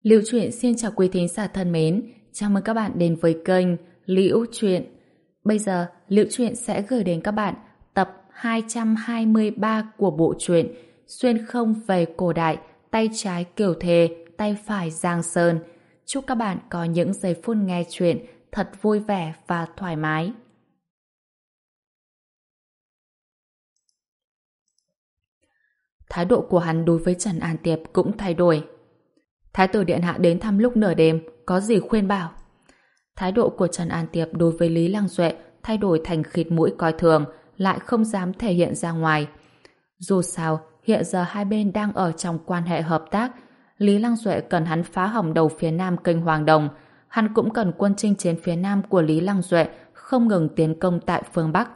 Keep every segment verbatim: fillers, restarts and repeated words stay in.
Liễu Chuyện xin chào quý thính giả thân mến, chào mừng các bạn đến với kênh Liễu Chuyện. Bây giờ, Liễu Chuyện sẽ gửi đến các bạn tập hai trăm hai mươi ba của bộ truyện Xuyên không về cổ đại, tay trái Kiều Thề, tay phải Giang Sơn. Chúc các bạn có những giây phút nghe chuyện thật vui vẻ và thoải mái. Thái độ của hắn đối với Trần An Tiệp cũng thay đổi. Thái tử điện hạ đến thăm lúc nửa đêm, có gì khuyên bảo? Thái độ của Trần An Tiệp đối với Lý Lăng Duệ thay đổi thành khịt mũi coi thường, lại không dám thể hiện ra ngoài. Dù sao, hiện giờ hai bên đang ở trong quan hệ hợp tác. Lý Lăng Duệ cần hắn phá hỏng đầu phía nam kênh Hoàng Đồng, hắn cũng cần quân chinh chiến phía nam của Lý Lăng Duệ không ngừng tiến công tại phương Bắc.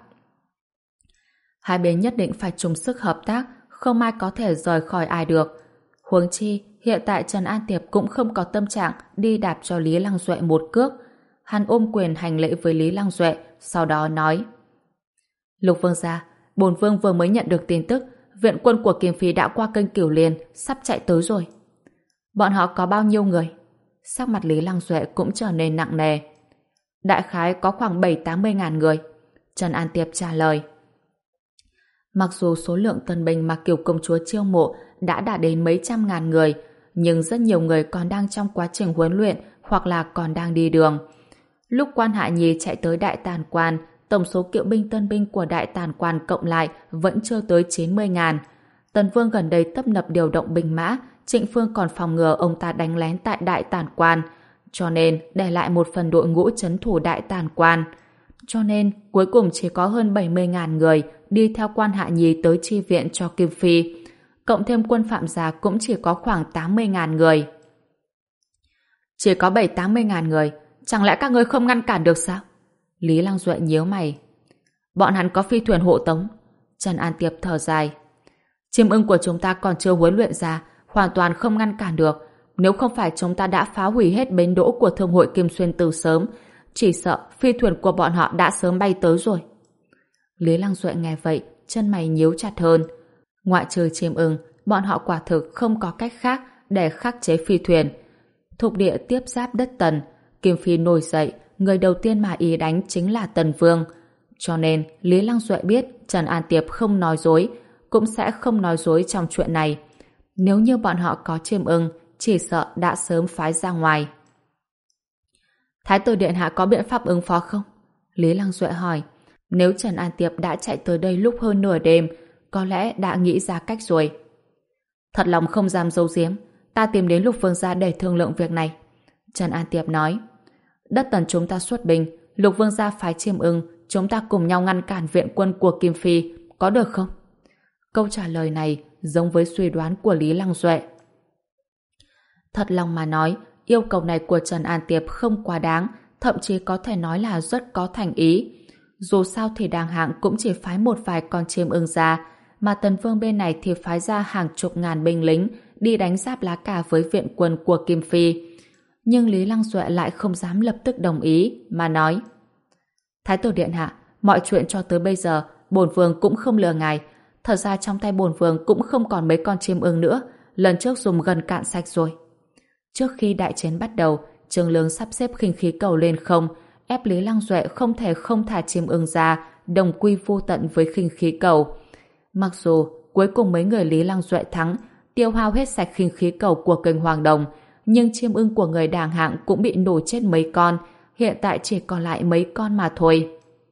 Hai bên nhất định phải chung sức hợp tác, không ai có thể rời khỏi ai được. Huống chi, hiện tại Trần An Tiệp cũng không có tâm trạng đi đạp cho Lý Lăng Duệ một cước. Hắn ôm quyền hành lễ với Lý Lăng Duệ, sau đó nói: Lục vương gia, bổn vương vừa mới nhận được tin tức, viện quân của Kiềm Phi đã qua kênh Cửu Liên, sắp chạy tới rồi. Bọn họ có bao nhiêu người? Sắc mặt Lý Lăng Duệ cũng trở nên nặng nề. Đại khái có khoảng bảy tám mươi ngàn người. Trần An Tiệp trả lời. Mặc dù số lượng tân binh mà Kiều công chúa chiêu mộ đã đạt đến mấy trăm ngàn người, nhưng rất nhiều người còn đang trong quá trình huấn luyện hoặc là còn đang đi đường. Lúc Quan Hạ Nhi chạy tới Đại Tàn Quan, tổng số kiệu binh tân binh của Đại Tàn Quan cộng lại vẫn chưa tới chín mươi ngàn. Tần Vương gần đây tấp nập điều động binh mã, Trịnh Phương còn phòng ngừa ông ta đánh lén tại Đại Tàn Quan, cho nên để lại một phần đội ngũ trấn thủ Đại Tàn Quan. Cho nên cuối cùng chỉ có hơn bảy mươi ngàn người đi theo Quan Hạ Nhi tới chi viện cho Kim Phi. Cộng thêm quân Phạm Gia cũng chỉ có khoảng tám mươi ngàn người. Chỉ có bảy tám mươi ngàn người, chẳng lẽ các ngươi không ngăn cản được sao? Lý Lăng Duệ nhíu mày. Bọn hắn có phi thuyền hộ tống. Trần An Tiệp thở dài. Chim ưng của chúng ta còn chưa huấn luyện ra, hoàn toàn không ngăn cản được. Nếu không phải chúng ta đã phá hủy hết bến đỗ của Thương hội Kim Xuyên từ sớm, chỉ sợ phi thuyền của bọn họ đã sớm bay tới rồi. Lý Lăng Duệ nghe vậy, chân mày nhíu chặt hơn. Ngoại trừ chim ưng, bọn họ quả thực không có cách khác để khắc chế phi thuyền. Thục địa tiếp giáp đất Tần, Kim Phi nổi dậy, người đầu tiên mà ý đánh chính là Tần Vương. Cho nên, Lý Lăng Duệ biết Trần An Tiệp không nói dối, cũng sẽ không nói dối trong chuyện này. Nếu như bọn họ có chim ưng, chỉ sợ đã sớm phái ra ngoài. Thái tử điện hạ có biện pháp ứng phó không? Lý Lăng Duệ hỏi. Nếu Trần An Tiệp đã chạy tới đây lúc hơn nửa đêm, có lẽ đã nghĩ ra cách rồi. Thật lòng không dám giấu giếm, ta tìm đến Lục vương gia để thương lượng việc này. Trần An Tiệp nói. Đất Tần chúng ta xuất binh, Lục vương gia phái chim ưng, chúng ta cùng nhau ngăn cản viện quân của Kim Phi, có được không? Câu trả lời này giống với suy đoán của Lý Lăng Duệ. Thật lòng mà nói, yêu cầu này của Trần An Tiệp không quá đáng, thậm chí có thể nói là rất có thành ý. Dù sao thì Đàng Hạng cũng chỉ phái một vài con chim ưng ra, mà Tần Vương bên này thì phái ra hàng chục ngàn binh lính đi đánh giáp lá cà với viện quân của Kim Phi. Nhưng Lý Lăng Duệ lại không dám lập tức đồng ý, mà nói: Thái tử điện hạ, mọi chuyện cho tới bây giờ, bổn vương cũng không lừa ngài. Thật ra trong tay bổn vương cũng không còn mấy con chim ưng nữa, lần trước dùng gần cạn sạch rồi. Trước khi đại chiến bắt đầu, Trương Lương sắp xếp khinh khí cầu lên không, ép Lý Lăng Duệ không thể không thả chim ưng ra, đồng quy vô tận với khinh khí cầu. Mặc dù cuối cùng mấy người Lý Lăng Duệ thắng, tiêu hao hết sạch khinh khí cầu của kênh Hoàng Đồng, nhưng chim ưng của người Đàng Hạng cũng bị nổ chết mấy con, hiện tại chỉ còn lại mấy con mà thôi.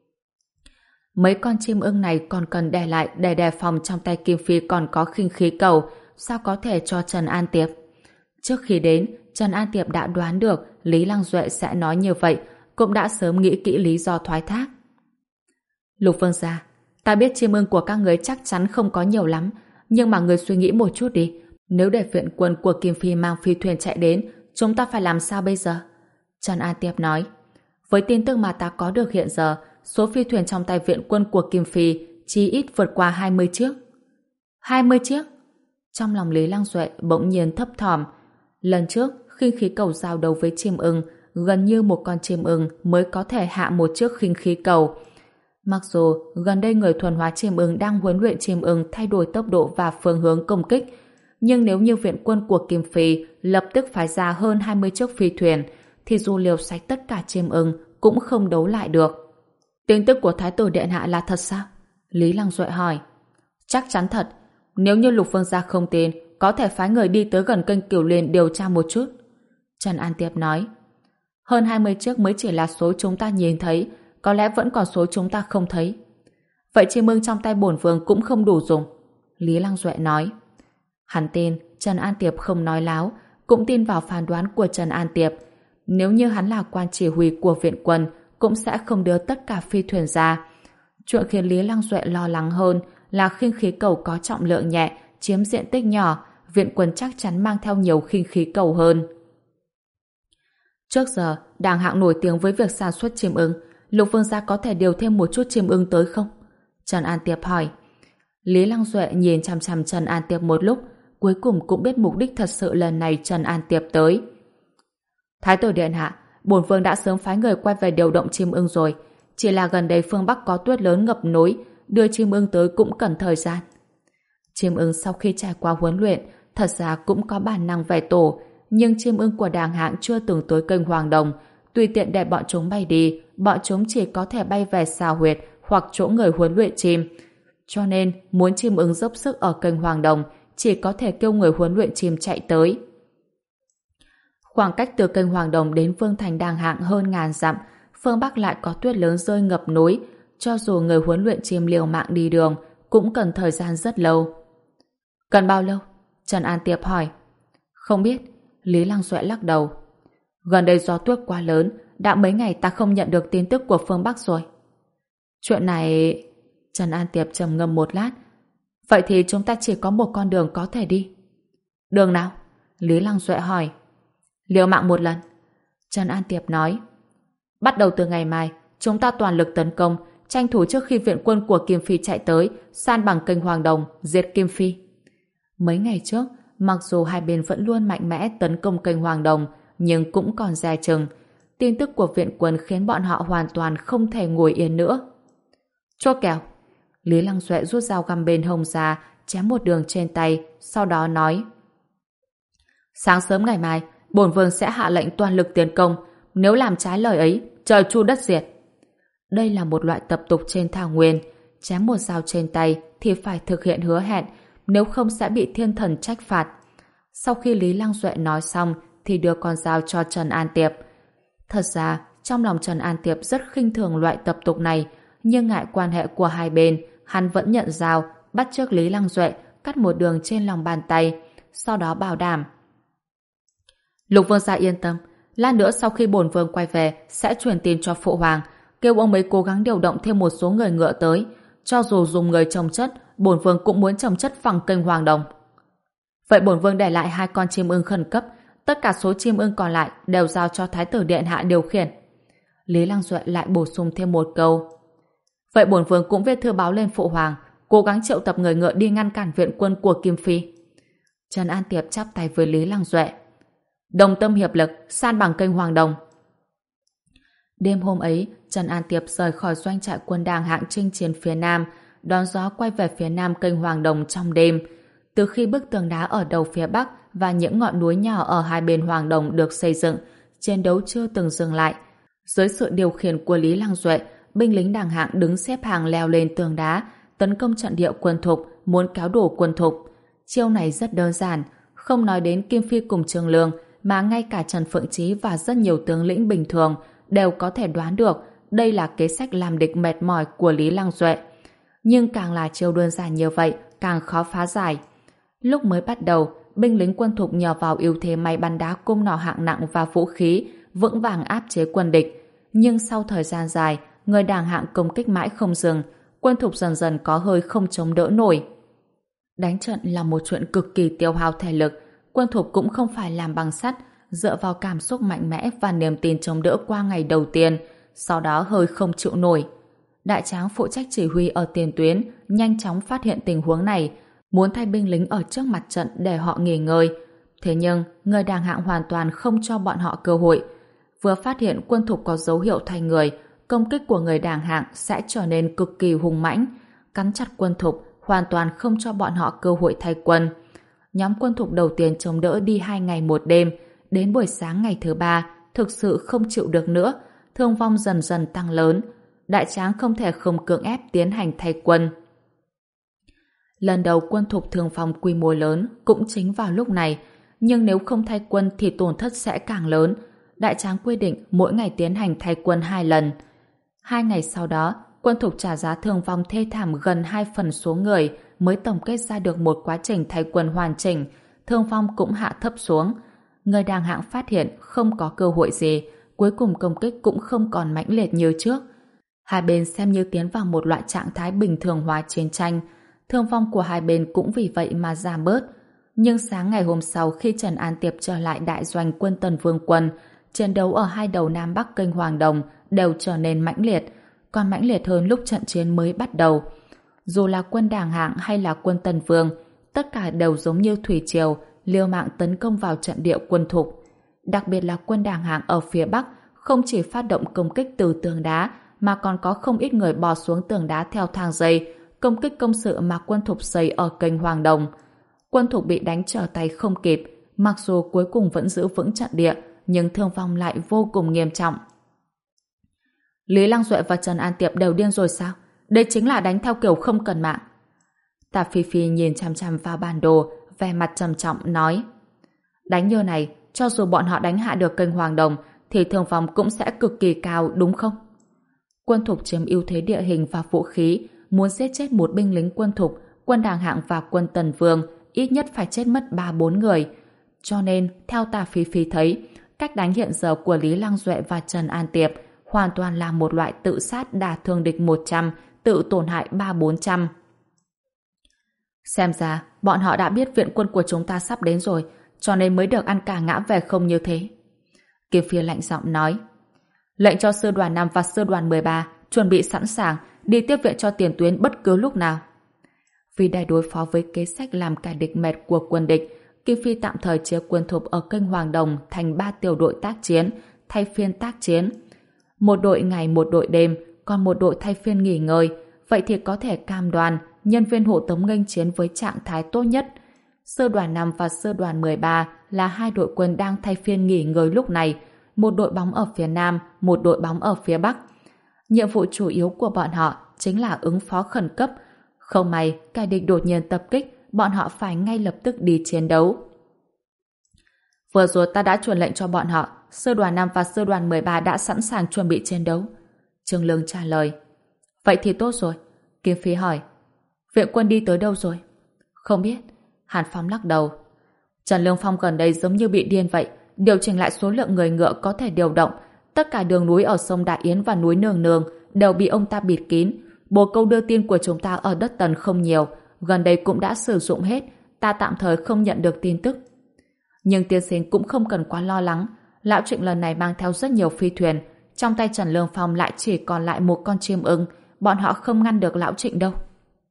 Mấy con chim ưng này còn cần để lại để đề phòng trong tay Kim Phi còn có khinh khí cầu, sao có thể cho Trần An Tiệp? Trước khi đến, Trần An Tiệp đã đoán được Lý Lăng Duệ sẽ nói như vậy, cũng đã sớm nghĩ kỹ lý do thoái thác. Lục vương gia, ta biết chim ưng của các người chắc chắn không có nhiều lắm, nhưng mà người suy nghĩ một chút đi, nếu để viện quân của Kim Phi mang phi thuyền chạy đến, chúng ta phải làm sao bây giờ? Trần An Tiệp nói. Với tin tức mà ta có được hiện giờ, số phi thuyền trong tay viện quân của Kim Phi chí ít vượt qua hai mươi chiếc. hai mươi chiếc? Trong lòng Lý Lăng Duệ bỗng nhiên thấp thỏm. Lần trước, khinh khí cầu giao đấu với chim ưng, gần như một con chim ưng mới có thể hạ một chiếc khinh khí cầu. Mặc dù gần đây người thuần hóa chim ưng đang huấn luyện chim ưng thay đổi tốc độ và phương hướng công kích, Nhưng nếu như viện quân của Kim Phi lập tức phái ra hơn hai mươi chiếc phi thuyền, thì dù liều sạch tất cả chim ưng cũng không đấu lại được. Tin tức của Thái tử Điện Hạ là thật sao? Lý Lăng Duệ hỏi. Chắc chắn thật. Nếu như Lục Vương gia không tin, có thể phái người đi tới gần kênh Cửu Liên điều tra một chút. Trần An Tiệp nói. Hơn hai mươi chiếc mới chỉ là số chúng ta nhìn thấy, có lẽ vẫn còn số chúng ta không thấy. Vậy chim ưng trong tay bổn vương cũng không đủ dùng. Lý Lăng Duệ nói. Hắn tin Trần An Tiệp không nói láo, cũng tin vào phán đoán của Trần An Tiệp. Nếu như hắn là quan chỉ huy của viện quân, cũng sẽ không đưa tất cả phi thuyền ra. Chuyện khiến Lý Lăng Duệ lo lắng hơn là khinh khí cầu có trọng lượng nhẹ, chiếm diện tích nhỏ, viện quân chắc chắn mang theo nhiều khinh khí cầu hơn. Trước giờ, Đàng Hạng nổi tiếng với việc sản xuất chim ưng. Lục Vương gia có thể điều thêm một chút chim ưng tới không? Trần An Tiệp hỏi. Lý Lăng Duệ nhìn chằm chằm Trần An Tiệp một lúc, cuối cùng cũng biết mục đích thật sự lần này Trần An Tiệp tới. Thái tử Điện Hạ, bổn vương đã sớm phái người quay về điều động chim ưng rồi. Chỉ là gần đây phương Bắc có tuyết lớn ngập núi, đưa chim ưng tới cũng cần thời gian. Chim ưng sau khi trải qua huấn luyện, thật ra cũng có bản năng về tổ, nhưng chim ưng của Đàng Hạng chưa từng tới kênh Hoàng Đồng. Tùy tiện để bọn chúng bay đi, bọn chúng chỉ có thể bay về xào huyệt hoặc chỗ người huấn luyện chim. Cho nên, muốn chim ưng dốc sức ở kênh Hoàng Đồng, chỉ có thể kêu người huấn luyện chim chạy tới. Khoảng cách từ kênh Hoàng Đồng đến Vương thành Đàng Hạng hơn ngàn dặm, phương Bắc lại có tuyết lớn rơi ngập núi, cho dù người huấn luyện chim liều mạng đi đường, cũng cần thời gian rất lâu. Cần bao lâu? Trần An Tiệp hỏi. Không biết. Lý Lăng Duệ lắc đầu. Gần đây gió tuyết quá lớn, đã mấy ngày ta không nhận được tin tức của phương Bắc rồi. Chuyện này... Trần An Tiệp trầm ngâm một lát. Vậy thì chúng ta chỉ có một con đường có thể đi. Đường nào? Lý Lăng Duệ hỏi. Liều mạng một lần. Trần An Tiệp nói. Bắt đầu từ ngày mai, chúng ta toàn lực tấn công, tranh thủ trước khi viện quân của Kim Phi chạy tới, san bằng kênh Hoàng Đồng, diệt Kim Phi. Mấy ngày trước, mặc dù hai bên vẫn luôn mạnh mẽ tấn công kênh Hoàng Đồng, nhưng cũng còn dè chừng. Tin tức của viện quân khiến bọn họ hoàn toàn không thể ngồi yên nữa. Chốt kèo. Lý Lăng Duệ rút dao găm bên hông ra, chém một đường trên tay, sau đó nói. Sáng sớm ngày mai, bổn vương sẽ hạ lệnh toàn lực tiến công. Nếu làm trái lời ấy, trời chu đất diệt. Đây là một loại tập tục trên thảo nguyên. Chém một dao trên tay thì phải thực hiện hứa hẹn, nếu không sẽ bị thiên thần trách phạt. Sau khi Lý Lăng Duệ nói xong thì đưa con dao cho Trần An Tiệp. Thật ra, trong lòng Trần An Tiệp rất khinh thường loại tập tục này, nhưng ngại quan hệ của hai bên, hắn vẫn nhận dao, bắt chước Lý Lăng Duệ, cắt một đường trên lòng bàn tay, sau đó bảo đảm. Lục Vương gia yên tâm, lát nữa sau khi bổn vương quay về sẽ truyền tin cho phụ hoàng, kêu ông ấy cố gắng điều động thêm một số người ngựa tới. Cho dù dùng người trồng chất, bổn vương cũng muốn trồng chất phẳng kênh Hoàng Đồng. Vậy bổn vương để lại hai con chim ưng khẩn cấp, tất cả số chim ưng còn lại đều giao cho Thái tử Điện Hạ điều khiển. Lý Lăng Duệ lại bổ sung thêm một câu. Vậy bổn vương cũng viết thư báo lên phụ hoàng, cố gắng triệu tập người ngựa đi ngăn cản viện quân của Kim Phi. Trần An Tiệp chắp tay với Lý Lăng Duệ. Đồng tâm hiệp lực, san bằng kênh Hoàng Đồng. Đêm hôm ấy, Trần An Tiệp rời khỏi doanh trại quân Đàng Hạng chinh chiến phía Nam, đón gió quay về phía Nam kênh Hoàng Đồng trong đêm. Từ khi bức tường đá ở đầu phía Bắc và những ngọn núi nhỏ ở hai bên Hoàng Đồng được xây dựng, chiến đấu chưa từng dừng lại. Dưới sự điều khiển của Lý Lăng Duệ, binh lính Đàng Hạng đứng xếp hàng leo lên tường đá, tấn công trận địa quân Thục, muốn kéo đổ quân Thục. Chiêu này rất đơn giản, không nói đến Kim Phi cùng Trương Lương, mà ngay cả Trần Phượng Chí và rất nhiều tướng lĩnh bình thường đều có thể đoán được đây là kế sách làm địch mệt mỏi của Lý Lăng Duệ. Nhưng càng là chiêu đơn giản như vậy, càng khó phá giải. Lúc mới bắt đầu, binh lính quân Thục nhờ vào ưu thế máy bắn đá cung nỏ hạng nặng và vũ khí, vững vàng áp chế quân địch. Nhưng sau thời gian dài, người Đàng Hạng công kích mãi không dừng, quân Thục dần dần có hơi không chống đỡ nổi. Đánh trận là một chuyện cực kỳ tiêu hao thể lực, quân Thục cũng không phải làm bằng sắt, dựa vào cảm xúc mạnh mẽ và niềm tin chống đỡ qua ngày đầu tiên, sau đó hơi không chịu nổi. Đại tráng phụ trách chỉ huy ở tiền tuyến nhanh chóng phát hiện tình huống này, muốn thay binh lính ở trước mặt trận để họ nghỉ ngơi. Thế nhưng, người Đàng Hạng hoàn toàn không cho bọn họ cơ hội. Vừa phát hiện quân Thục có dấu hiệu thay người, công kích của người Đàng Hạng sẽ trở nên cực kỳ hung mãnh, cắn chặt quân Thục, hoàn toàn không cho bọn họ cơ hội thay quân. Nhóm quân thục đầu tiên chống đỡ đi hai ngày một đêm, đến buổi sáng ngày thứ ba, thực sự không chịu được nữa, thương vong dần dần tăng lớn. Đại Tráng không thể không cưỡng ép tiến hành thay quân. Lần đầu quân thục thương vong quy mô lớn cũng chính vào lúc này, nhưng nếu không thay quân thì tổn thất sẽ càng lớn. Đại Tráng quy định mỗi ngày tiến hành thay quân hai lần. Hai ngày sau đó, quân thục trả giá thương vong thê thảm gần hai phần số người mới tổng kết ra được một quá trình thay quân hoàn chỉnh, thương vong cũng hạ thấp xuống. Người đàng hạng phát hiện không có cơ hội gì, cuối cùng công kích cũng không còn mãnh liệt như trước. Hai bên xem như tiến vào một loại trạng thái bình thường hóa chiến tranh, thương vong của hai bên cũng vì vậy mà giảm bớt. Nhưng sáng ngày hôm sau khi Trần An Tiệp trở lại đại doanh quân Tần Vương quân, chiến đấu ở hai đầu Nam Bắc kênh Hoàng Đồng đều trở nên mãnh liệt, còn mãnh liệt hơn lúc trận chiến mới bắt đầu. Dù là quân Đàng Hạng hay là quân Tần Vương, tất cả đều giống như thủy triều, liều mạng tấn công vào trận địa quân thục. Đặc biệt là quân Đàng Hạng ở phía Bắc không chỉ phát động công kích từ tường đá, mà còn có không ít người bò xuống tường đá theo thang dây, công kích công sự mà quân thục xây ở kênh Hoàng Đồng. Quân thục bị đánh trở tay không kịp, mặc dù cuối cùng vẫn giữ vững trận địa, nhưng thương vong lại vô cùng nghiêm trọng. Lý Lăng Duệ và Trần An Tiệp đều điên rồi sao? Đây chính là đánh theo kiểu không cần mạng. Tạ Phi Phi nhìn chằm chằm vào bản đồ, vẻ mặt trầm trọng nói: đánh như này, cho dù bọn họ đánh hạ được kênh Hoàng Đồng, thì thương vong cũng sẽ cực kỳ cao, đúng không? Quân thục chiếm ưu thế địa hình và vũ khí, muốn giết chết một binh lính quân thục, quân Đàng Hạng và quân Tần Vương ít nhất phải chết mất ba bốn người. Cho nên, theo Tạ Phi Phi thấy, cách đánh hiện giờ của Lý Lăng Duệ và Trần An Tiệp hoàn toàn là một loại tự sát đả thương địch một trăm, tự tổn hại ba bốn trăm. Xem ra, bọn họ đã biết viện quân của chúng ta sắp đến rồi, cho nên mới được ăn cả ngã về không như thế. Kim Phi lạnh giọng nói: lệnh cho sư đoàn năm và sư đoàn mười ba chuẩn bị sẵn sàng đi tiếp viện cho tiền tuyến bất cứ lúc nào. Vì để đối phó với kế sách làm cả địch mệt của quân địch, Kim Phi tạm thời chia quân thục ở kênh Hoàng Đồng thành ba tiểu đội tác chiến, thay phiên tác chiến. Một đội ngày một đội đêm, còn một đội thay phiên nghỉ ngơi, vậy thì có thể cam đoan nhân viên hộ tống nghênh chiến với trạng thái tốt nhất. Sư đoàn năm và sư đoàn mười ba là hai đội quân đang thay phiên nghỉ ngơi lúc này, một đội bóng ở phía Nam, một đội bóng ở phía Bắc. Nhiệm vụ chủ yếu của bọn họ chính là ứng phó khẩn cấp. Không may, kẻ địch đột nhiên tập kích, bọn họ phải ngay lập tức đi chiến đấu. Vừa rồi ta đã truyền lệnh cho bọn họ, sư đoàn năm và sư đoàn mười ba đã sẵn sàng chuẩn bị chiến đấu. Trương Lương trả lời. Vậy thì tốt rồi. Kim Phi hỏi. Viện quân đi tới đâu rồi? Không biết. Hàn Phong lắc đầu. Trần Lương Phong gần đây giống như bị điên vậy, điều chỉnh lại số lượng người ngựa có thể điều động. Tất cả đường núi ở sông Đại Yến và núi Nương Nương đều bị ông ta bịt kín. Bồ câu đưa tin của chúng ta ở đất Tần không nhiều, gần đây cũng đã sử dụng hết, ta tạm thời không nhận được tin tức. Nhưng tiên sinh cũng không cần quá lo lắng, lão Trịnh lần này mang theo rất nhiều phi thuyền, trong tay Trần Lương Phong lại chỉ còn lại một con chim ưng, bọn họ không ngăn được lão Trịnh đâu.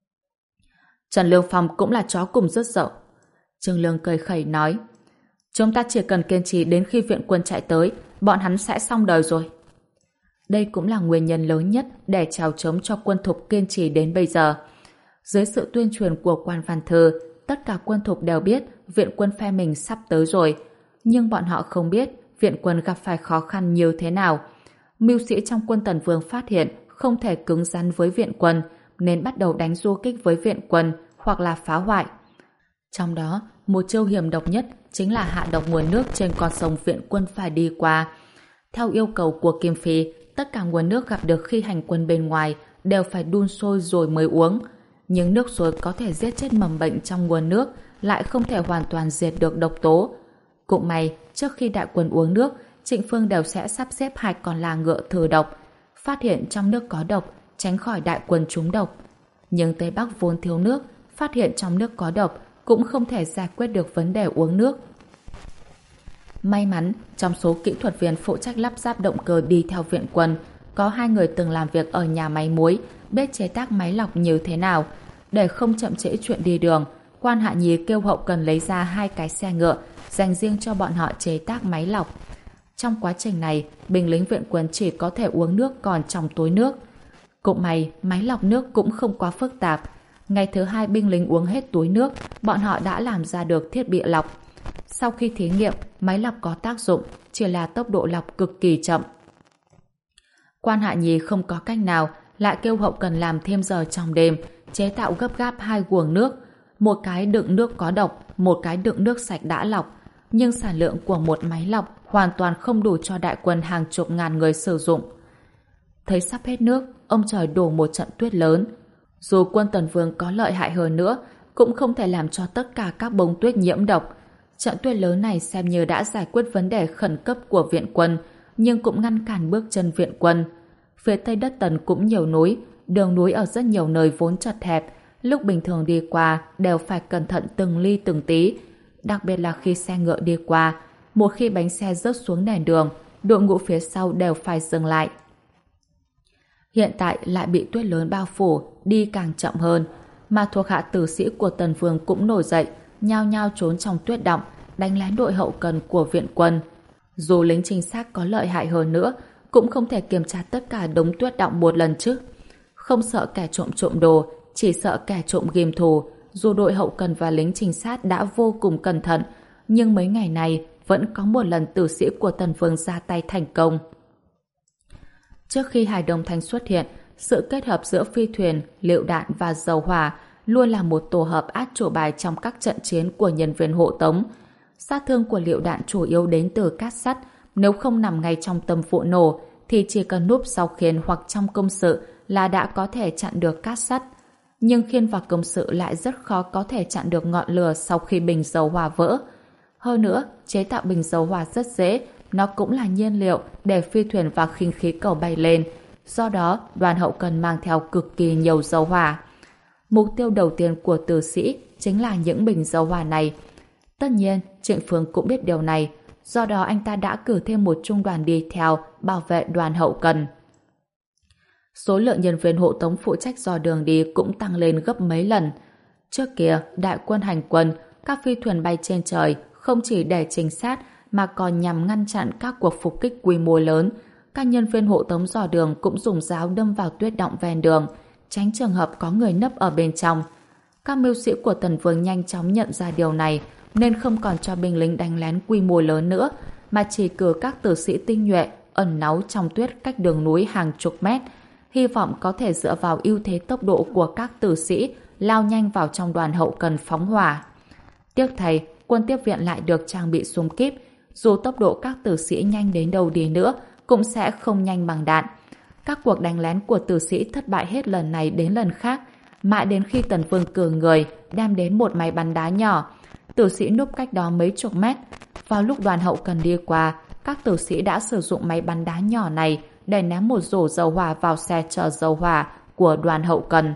Trần Lương Phong cũng là chó cùng rứt dậu. Trương Lương cười khẩy nói, chúng ta chỉ cần kiên trì đến khi viện quân chạy tới, bọn hắn sẽ xong đời rồi. Đây cũng là nguyên nhân lớn nhất để chèo chống cho quân thục kiên trì đến bây giờ. Dưới sự tuyên truyền của quan văn thư, tất cả quân thục đều biết viện quân phe mình sắp tới rồi. Nhưng bọn họ không biết viện quân gặp phải khó khăn như thế nào. Mưu sĩ trong quân Tần Vương phát hiện không thể cứng rắn với viện quân, nên bắt đầu đánh du kích với viện quân hoặc là phá hoại. Trong đó, một chiêu hiểm độc nhất chính là hạ độc nguồn nước trên con sông viện quân phải đi qua. Theo yêu cầu của Kim Phi, tất cả nguồn nước gặp được khi hành quân bên ngoài đều phải đun sôi rồi mới uống. Nhưng nước suối có thể giết chết mầm bệnh trong nguồn nước, lại không thể hoàn toàn diệt được độc tố. Cũng may, trước khi đại quân uống nước, Trịnh Phương đều sẽ sắp xếp hai con là ngựa thử độc, phát hiện trong nước có độc, tránh khỏi đại quân trúng độc. Nhưng Tây Bắc vốn thiếu nước, phát hiện trong nước có độc cũng không thể giải quyết được vấn đề uống nước. May mắn, trong số kỹ thuật viên phụ trách lắp ráp động cơ đi theo viện quân, có hai người từng làm việc ở nhà máy muối, biết chế tác máy lọc như thế nào. Để không chậm trễ chuyện đi đường, quan Hạ Nhi kêu hậu cần lấy ra hai cái xe ngựa, dành riêng cho bọn họ chế tác máy lọc. Trong quá trình này, binh lính viện quân chỉ có thể uống nước còn trong túi nước. Cũng may, máy lọc nước cũng không quá phức tạp. Ngày thứ hai binh lính uống hết túi nước, bọn họ đã làm ra được thiết bị lọc. Sau khi thí nghiệm, máy lọc có tác dụng, chỉ là tốc độ lọc cực kỳ chậm. Quan Hạ Nhi không có cách nào, lại kêu hậu cần làm thêm giờ trong đêm, chế tạo gấp gáp hai guồng nước, một cái đựng nước có độc, một cái đựng nước sạch đã lọc. Nhưng sản lượng của một máy lọc hoàn toàn không đủ cho đại quân hàng chục ngàn người sử dụng. Thấy sắp hết nước, ông trời đổ một trận tuyết lớn. Dù quân Tần Vương có lợi hại hơn nữa, cũng không thể làm cho tất cả các bông tuyết nhiễm độc. Trận tuyết lớn này xem như đã giải quyết vấn đề khẩn cấp của viện quân, nhưng cũng ngăn cản bước chân viện quân. Phía tây đất Tần cũng nhiều núi, đường núi ở rất nhiều nơi vốn chật hẹp, lúc bình thường đi qua đều phải cẩn thận từng ly từng tí, đặc biệt là khi xe ngựa đi qua, một khi bánh xe rớt xuống nền đường, đội ngũ phía sau đều phải dừng lại. Hiện tại lại bị tuyết lớn bao phủ, đi càng chậm hơn, mà thuộc hạ tử sĩ của Tần Vương cũng nổi dậy, nhao nhao trốn trong tuyết đọng, đánh lén đội hậu cần của viện quân. Dù lính trinh sát có lợi hại hơn nữa, cũng không thể kiểm tra tất cả đống tuyết đọng một lần chứ. Không sợ kẻ trộm trộm đồ, chỉ sợ kẻ trộm ghim thù. Dù đội hậu cần và lính trinh sát đã vô cùng cẩn thận, nhưng mấy ngày này vẫn có một lần tử sĩ của Tần Vương ra tay thành công. Trước khi Hải Đông Thanh xuất hiện, sự kết hợp giữa phi thuyền, lựu đạn và dầu hỏa luôn là một tổ hợp át chủ bài trong các trận chiến của nhân viên hộ tống. Sát thương của lựu đạn chủ yếu đến từ cát sắt, nếu không nằm ngay trong tâm vụ nổ thì chỉ cần núp sau khiên hoặc trong công sự là đã có thể chặn được cát sắt. Nhưng khiên và công sự lại rất khó có thể chặn được ngọn lửa sau khi bình dầu hỏa vỡ. Hơn nữa, chế tạo bình dầu hỏa rất dễ, nó cũng là nhiên liệu để phi thuyền và khinh khí cầu bay lên. Do đó, đoàn hậu cần mang theo cực kỳ nhiều dầu hỏa. Mục tiêu đầu tiên của tử sĩ chính là những bình dầu hỏa này. Tất nhiên, Trịnh Phương cũng biết điều này, do đó anh ta đã cử thêm một trung đoàn đi theo bảo vệ đoàn hậu cần. Số lượng nhân viên hộ tống phụ trách dò đường đi cũng tăng lên gấp mấy lần. Trước kia, đại quân hành quân, các phi thuyền bay trên trời không chỉ để trinh sát mà còn nhằm ngăn chặn các cuộc phục kích quy mô lớn. Các nhân viên hộ tống dò đường cũng dùng giáo đâm vào tuyết đọng ven đường, tránh trường hợp có người nấp ở bên trong. Các mưu sĩ của Tần Vương nhanh chóng nhận ra điều này, nên không còn cho binh lính đánh lén quy mô lớn nữa, mà chỉ cử các tử sĩ tinh nhuệ ẩn náu trong tuyết cách đường núi hàng chục mét, hy vọng có thể dựa vào ưu thế tốc độ của các tử sĩ lao nhanh vào trong đoàn hậu cần phóng hỏa. Tiếc thay, quân tiếp viện lại được trang bị súng kíp, dù tốc độ các tử sĩ nhanh đến đâu đi nữa cũng sẽ không nhanh bằng đạn. Các cuộc đánh lén của tử sĩ thất bại hết lần này đến lần khác, mãi đến khi Tần Vương cử người đem đến một máy bắn đá nhỏ. Tử sĩ núp cách đó mấy chục mét. Vào lúc đoàn hậu cần đi qua, các tử sĩ đã sử dụng máy bắn đá nhỏ này để ném một rổ dầu hỏa vào xe chở dầu hỏa của đoàn hậu cần.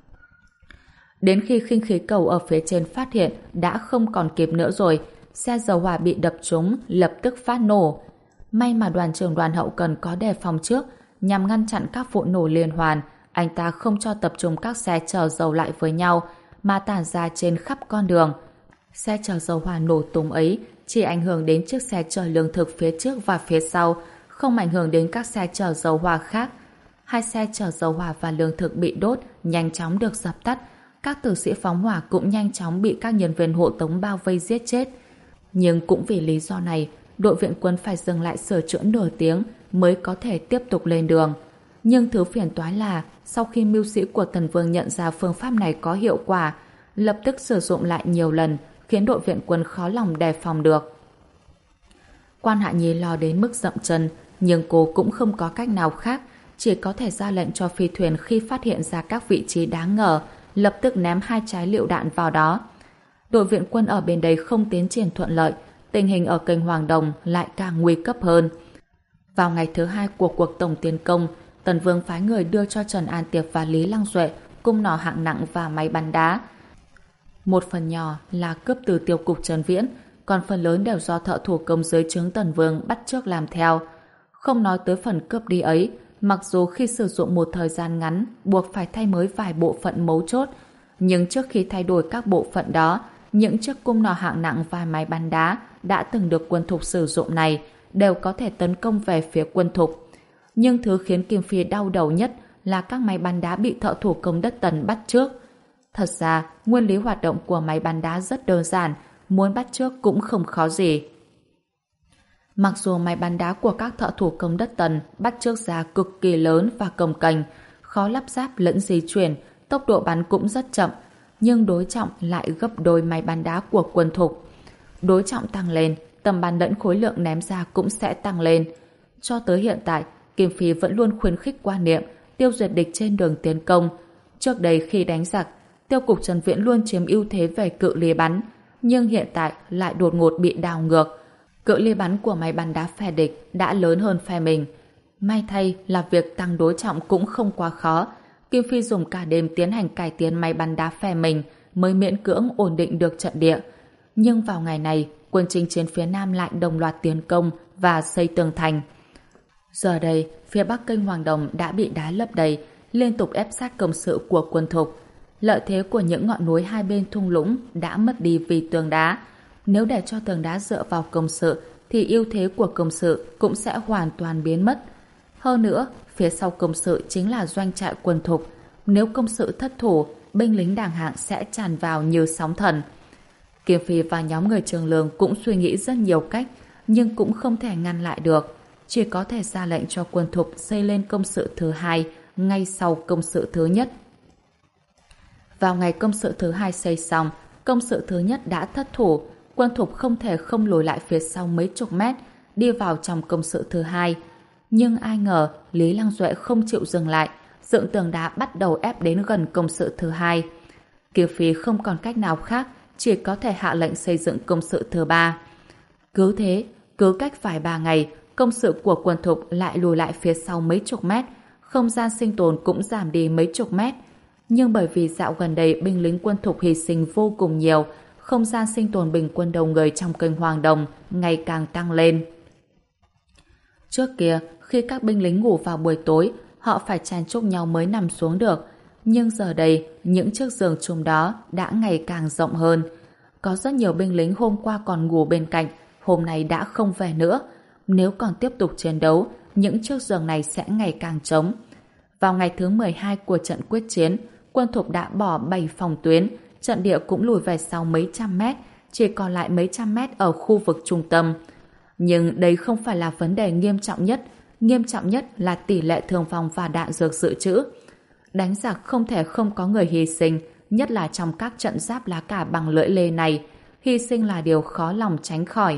Đến khi khinh khí cầu ở phía trên phát hiện đã không còn kịp nữa rồi, xe dầu hỏa bị đập trúng, lập tức phát nổ. May mà đoàn trưởng đoàn hậu cần có đề phòng trước, nhằm ngăn chặn các vụ nổ liên hoàn, anh ta không cho tập trung các xe chở dầu lại với nhau, mà tản ra trên khắp con đường. Xe chở dầu hỏa nổ tung ấy chỉ ảnh hưởng đến chiếc xe chở lương thực phía trước và phía sau, không ảnh hưởng đến các xe chở dầu hỏa khác. Hai xe chở dầu hỏa và lương thực bị đốt nhanh chóng được dập tắt. Các tử sĩ phóng hỏa cũng nhanh chóng bị các nhân viên hộ tống bao vây giết chết. Nhưng cũng vì lý do này, đội viện quân phải dừng lại sửa chữa nửa tiếng mới có thể tiếp tục lên đường. Nhưng thứ phiền toái là sau khi mưu sĩ của Tần Vương nhận ra phương pháp này có hiệu quả, lập tức sử dụng lại nhiều lần, khiến đội viện quân khó lòng đề phòng được. Quan Hạ Nhi lo đến mức dậm chân, nhưng cô cũng không có cách nào khác, chỉ có thể ra lệnh cho phi thuyền khi phát hiện ra các vị trí đáng ngờ, lập tức ném hai trái lựu đạn vào đó. Đội viện quân ở bên đây không tiến triển thuận lợi, tình hình ở kênh Hoàng Đồng lại càng nguy cấp hơn. Vào ngày thứ hai của cuộc tổng tiến công, Tần Vương phái người đưa cho Trần An Tiệp và Lý Lăng Duệ cung nỏ hạng nặng và máy bắn đá. Một phần nhỏ là cướp từ tiêu cục Trần Viễn, còn phần lớn đều do thợ thủ công dưới trướng Tần Vương bắt chước làm theo. Không nói tới phần cướp đi ấy, mặc dù khi sử dụng một thời gian ngắn buộc phải thay mới vài bộ phận mấu chốt, nhưng trước khi thay đổi các bộ phận đó, những chiếc cung nỏ hạng nặng và máy bắn đá đã từng được quân thục sử dụng này đều có thể tấn công về phía quân thục. Nhưng thứ khiến Kim Phi đau đầu nhất là các máy bắn đá bị thợ thủ công đất Tần bắt trước. Thật ra, nguyên lý hoạt động của máy bắn đá rất đơn giản, muốn bắt chước cũng không khó gì. Mặc dù máy bắn đá của các thợ thủ công đất Tần bắt chước ra cực kỳ lớn và cồng kềnh, khó lắp ráp lẫn di chuyển, tốc độ bắn cũng rất chậm, nhưng đối trọng lại gấp đôi máy bắn đá của quân Thục. Đối trọng tăng lên, tầm bắn lẫn khối lượng ném ra cũng sẽ tăng lên. Cho tới hiện tại, Kim Phi vẫn luôn khuyến khích quan niệm tiêu diệt địch trên đường tiến công. Trước đây khi đánh giặc, Tiêu cục Trần Viễn luôn chiếm ưu thế về cự ly bắn, nhưng hiện tại lại đột ngột bị đảo ngược. Cự ly bắn của máy bắn đá phe địch đã lớn hơn phe mình. May thay là việc tăng đối trọng cũng không quá khó. Kim Phi dùng cả đêm tiến hành cải tiến máy bắn đá phe mình mới miễn cưỡng ổn định được trận địa. Nhưng vào ngày này, quân chinh chiến phía Nam lại đồng loạt tiến công và xây tường thành. Giờ đây, phía Bắc kênh Hoàng Đồng đã bị đá lấp đầy, liên tục ép sát công sự của quân Thục. Lợi thế của những ngọn núi hai bên thung lũng đã mất đi vì tường đá. Nếu để cho tường đá dựa vào công sự, thì ưu thế của công sự cũng sẽ hoàn toàn biến mất. Hơn nữa, phía sau công sự chính là doanh trại quân Thục. Nếu công sự thất thủ, binh lính đàng hạng sẽ tràn vào như sóng thần. Kim Phi và nhóm người Trường Lương cũng suy nghĩ rất nhiều cách, nhưng cũng không thể ngăn lại được. Chỉ có thể ra lệnh cho quân Thục xây lên công sự thứ hai ngay sau công sự thứ nhất. Vào ngày công sự thứ hai xây xong, công sự thứ nhất đã thất thủ. Quân Thục không thể không lùi lại phía sau mấy chục mét, đi vào trong công sự thứ hai. Nhưng ai ngờ Lý Lăng Duệ không chịu dừng lại, dựng tường đá bắt đầu ép đến gần công sự thứ hai. Kiều Phi không còn cách nào khác, chỉ có thể hạ lệnh xây dựng công sự thứ ba. Cứ thế, cứ cách vài ba ngày, công sự của quân Thục lại lùi lại phía sau mấy chục mét, không gian sinh tồn cũng giảm đi mấy chục mét. Nhưng bởi vì dạo gần đây binh lính quân Thục hy sinh vô cùng nhiều, không gian sinh tồn bình quân đầu người trong kênh Hoàng Đồng ngày càng tăng lên. Trước kia, khi các binh lính ngủ vào buổi tối, họ phải chen chúc nhau mới nằm xuống được. Nhưng giờ đây, những chiếc giường chung đó đã ngày càng rộng hơn. Có rất nhiều binh lính hôm qua còn ngủ bên cạnh, hôm nay đã không về nữa. Nếu còn tiếp tục chiến đấu, những chiếc giường này sẽ ngày càng trống. Vào ngày thứ mười hai của trận quyết chiến, quân Thục đã bỏ bảy phòng tuyến, trận địa cũng lùi về sau mấy trăm mét, chỉ còn lại mấy trăm mét ở khu vực trung tâm. Nhưng đây không phải là vấn đề nghiêm trọng nhất, nghiêm trọng nhất là tỷ lệ thương vong và đạn dược dự trữ. Đánh giặc không thể không có người hy sinh, nhất là trong các trận giáp lá cả bằng lưỡi lê này, hy sinh là điều khó lòng tránh khỏi.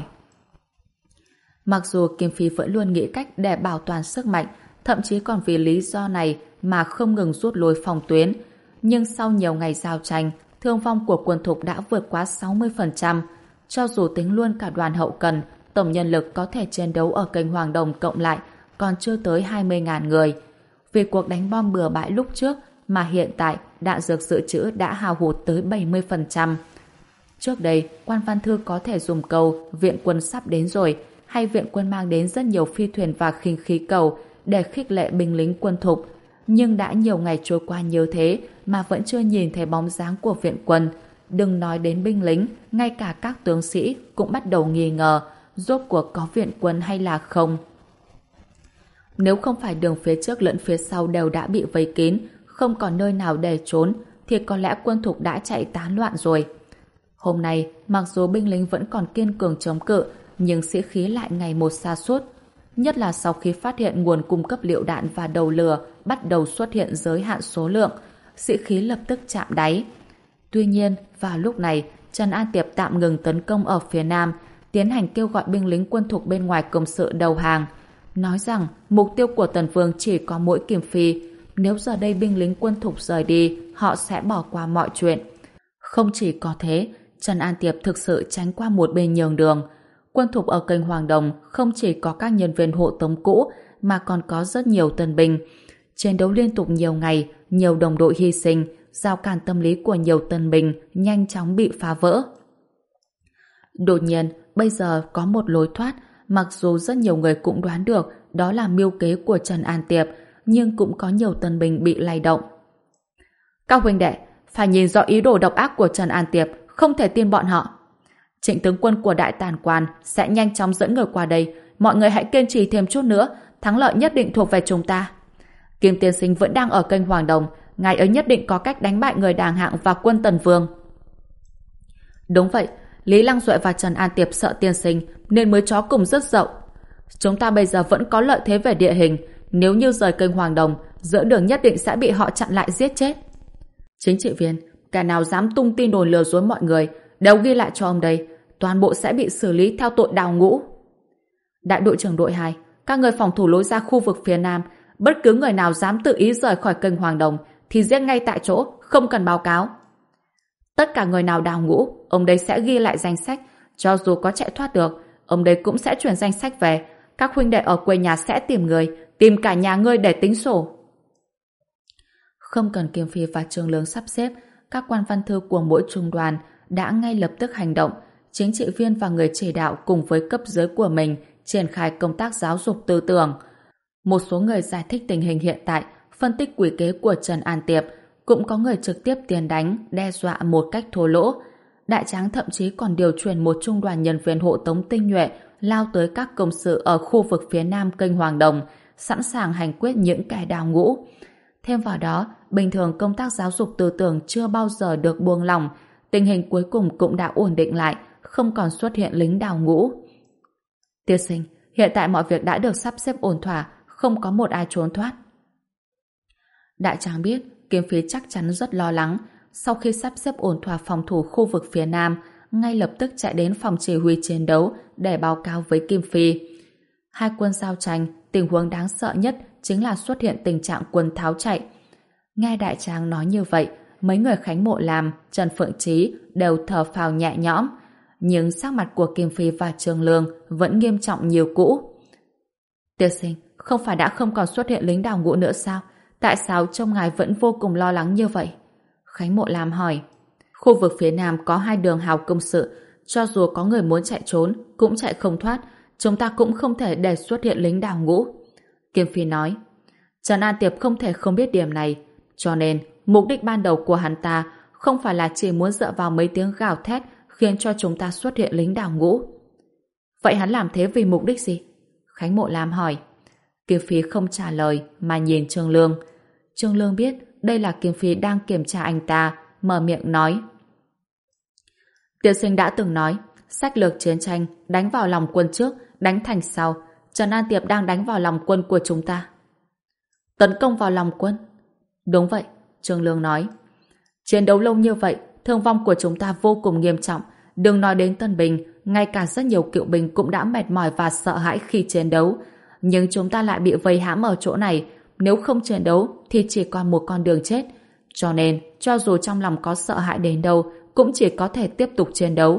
Mặc dù Kim Phi vẫn luôn nghĩ cách để bảo toàn sức mạnh, thậm chí còn vì lý do này mà không ngừng rút lui phòng tuyến, nhưng sau nhiều ngày giao tranh, thương vong của quân Thục đã vượt quá sáu mươi phần trăm. Cho dù tính luôn cả đoàn hậu cần, tổng nhân lực có thể chiến đấu ở kênh Hoàng Đồng cộng lại còn chưa tới hai mươi nghìn người. Vì cuộc đánh bom bừa bãi lúc trước mà hiện tại đạn dược dự trữ đã hao hụt tới bảy mươi phần trăm. Trước đây, quan văn thư có thể dùng câu viện quân sắp đến rồi, hay viện quân mang đến rất nhiều phi thuyền và khinh khí cầu để khích lệ binh lính quân Thục. Nhưng đã nhiều ngày trôi qua như thế mà vẫn chưa nhìn thấy bóng dáng của viện quân. Đừng nói đến binh lính, ngay cả các tướng sĩ cũng bắt đầu nghi ngờ rốt cuộc có viện quân hay là không. Nếu không phải đường phía trước lẫn phía sau đều đã bị vây kín, không còn nơi nào để trốn, thì có lẽ quân Thục đã chạy tán loạn rồi. Hôm nay, mặc dù binh lính vẫn còn kiên cường chống cự, nhưng sĩ khí lại ngày một sa sút. Nhất là sau khi phát hiện nguồn cung cấp liệu đạn và đầu lửa bắt đầu xuất hiện giới hạn số lượng, sĩ khí lập tức chạm đáy. Tuy nhiên, vào lúc này, Trần An Tiệp tạm ngừng tấn công ở phía Nam, tiến hành kêu gọi binh lính quân Thục bên ngoài công sự đầu hàng, nói rằng mục tiêu của Tần Vương chỉ có mỗi Kim Phi. Nếu giờ đây binh lính quân Thục rời đi, họ sẽ bỏ qua mọi chuyện. Không chỉ có thế, Trần An Tiệp thực sự tránh qua một bên nhường đường. Quân Thục ở kênh Hoàng Đồng không chỉ có các nhân viên hộ tống cũ mà còn có rất nhiều tân binh. Chiến đấu liên tục nhiều ngày, nhiều đồng đội hy sinh, rào cản tâm lý của nhiều tân binh nhanh chóng bị phá vỡ. Đột nhiên, bây giờ có một lối thoát, mặc dù rất nhiều người cũng đoán được đó là mưu kế của Trần An Tiệp, nhưng cũng có nhiều tân binh bị lay động. Các huynh đệ, phải nhìn rõ ý đồ độc ác của Trần An Tiệp, không thể tin bọn họ. Trịnh tướng quân của Đại Tàn Quan sẽ nhanh chóng dẫn người qua đây, mọi người hãy kiên trì thêm chút nữa, thắng lợi nhất định thuộc về chúng ta. Kim tiên sinh vẫn đang ở kênh Hoàng Đồng, ngài ấy nhất định có cách đánh bại người đàng hạng và quân Tần Vương. Đúng vậy, Lý Lăng Duệ và Trần An Tiệp sợ tiên sinh nên mới chó cùng rứt dậu. Chúng ta bây giờ vẫn có lợi thế về địa hình, nếu như rời kênh Hoàng Đồng, giữa đường nhất định sẽ bị họ chặn lại giết chết. Chính trị viên, kẻ nào dám tung tin đồn lừa dối mọi người, đều ghi lại cho ông đây, toàn bộ sẽ bị xử lý theo tội đào ngũ. Đại đội trưởng đội hai, các người phòng thủ lối ra khu vực phía Nam, bất cứ người nào dám tự ý rời khỏi kênh Hoàng Đồng thì giết ngay tại chỗ, không cần báo cáo. Tất cả người nào đào ngũ, ông đây sẽ ghi lại danh sách, cho dù có chạy thoát được, ông đây cũng sẽ chuyển danh sách về, các huynh đệ ở quê nhà sẽ tìm người, tìm cả nhà ngươi để tính sổ. Không cần Kiêm Phi và Trương Lương sắp xếp, các quan văn thư của mỗi trung đoàn đã ngay lập tức hành động, chính trị viên và người chỉ đạo cùng với cấp dưới của mình triển khai công tác giáo dục tư tưởng. Một số người giải thích tình hình hiện tại, phân tích quỷ kế của Trần An Tiệp, cũng có người trực tiếp tiền đánh, đe dọa một cách thô lỗ. Đại tráng thậm chí còn điều chuyển một trung đoàn nhân viên hộ tống tinh nhuệ lao tới các công sự ở khu vực phía nam kênh Hoàng Đồng, sẵn sàng hành quyết những kẻ đào ngũ. Thêm vào đó, bình thường công tác giáo dục tư tưởng chưa bao giờ được buông lỏng, tình hình cuối cùng cũng đã ổn định lại, không còn xuất hiện lính đào ngũ. Tiên sinh, hiện tại mọi việc đã được sắp xếp ổn thỏa, không có một ai trốn thoát. Đại tráng biết, Kiếm Phi chắc chắn rất lo lắng, sau khi sắp xếp ổn thỏa phòng thủ khu vực phía Nam, ngay lập tức chạy đến phòng chỉ huy chiến đấu để báo cáo với Kim Phi. Hai quân giao tranh, tình huống đáng sợ nhất chính là xuất hiện tình trạng quân tháo chạy. Nghe đại tráng nói như vậy, mấy người Khánh Mộ Làm, Trần Phượng Trí đều thở phào nhẹ nhõm, nhưng sắc mặt của Kim Phi và Trương Lương vẫn nghiêm trọng như cũ. Tiên sinh, không phải đã không còn xuất hiện lính đào ngũ nữa sao? Tại sao trông ngài vẫn vô cùng lo lắng như vậy? Khánh Mộ Làm hỏi. Khu vực phía Nam có hai đường hào công sự, cho dù có người muốn chạy trốn cũng chạy không thoát, chúng ta cũng không thể để xuất hiện lính đào ngũ. Kim Phi nói. Trần An Tiệp không thể không biết điểm này, cho nên mục đích ban đầu của hắn ta không phải là chỉ muốn dựa vào mấy tiếng gào thét khiến cho chúng ta xuất hiện lính đào ngũ. Vậy hắn làm thế vì mục đích gì? Khánh Mộ Lam hỏi. Kim Phi không trả lời mà nhìn Trương Lương. Trương Lương biết đây là Kim Phi đang kiểm tra anh ta, mở miệng nói. Tiên sinh đã từng nói, sách lược chiến tranh đánh vào lòng quân trước, đánh thành sau. Trần An Tiệp đang đánh vào lòng quân của chúng ta. Tấn công vào lòng quân? Đúng vậy, Trương Lương nói. Chiến đấu lâu như vậy, thương vong của chúng ta vô cùng nghiêm trọng. Đừng nói đến Tân Bình, ngay cả rất nhiều cựu binh cũng đã mệt mỏi và sợ hãi khi chiến đấu. Nhưng chúng ta lại bị vây hãm ở chỗ này. Nếu không chiến đấu thì chỉ còn một con đường chết. Cho nên, cho dù trong lòng có sợ hãi đến đâu, cũng chỉ có thể tiếp tục chiến đấu.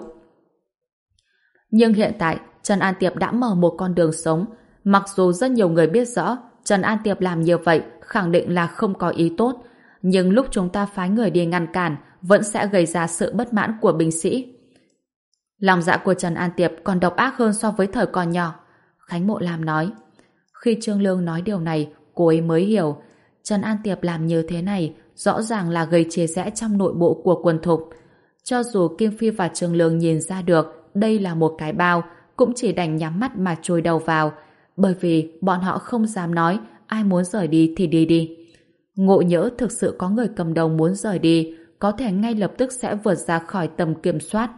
Nhưng hiện tại, Trần An Tiệp đã mở một con đường sống. Mặc dù rất nhiều người biết rõ Trần An Tiệp làm như vậy khẳng định là không có ý tốt, nhưng lúc chúng ta phái người đi ngăn cản vẫn sẽ gây ra sự bất mãn của binh sĩ. Lòng dạ của Trần An Tiệp còn độc ác hơn so với thời còn nhỏ, Khánh Mộ Lam nói. Khi Trương Lương nói điều này, cô ấy mới hiểu Trần An Tiệp làm như thế này rõ ràng là gây chia rẽ trong nội bộ của quân thục. Cho dù Kim Phi và Trương Lương nhìn ra được đây là một cái bao, cũng chỉ đành nhắm mắt mà chui đầu vào, bởi vì bọn họ không dám nói ai muốn rời đi thì đi đi. Ngộ nhỡ thực sự có người cầm đầu muốn rời đi, có thể ngay lập tức sẽ vượt ra khỏi tầm kiểm soát.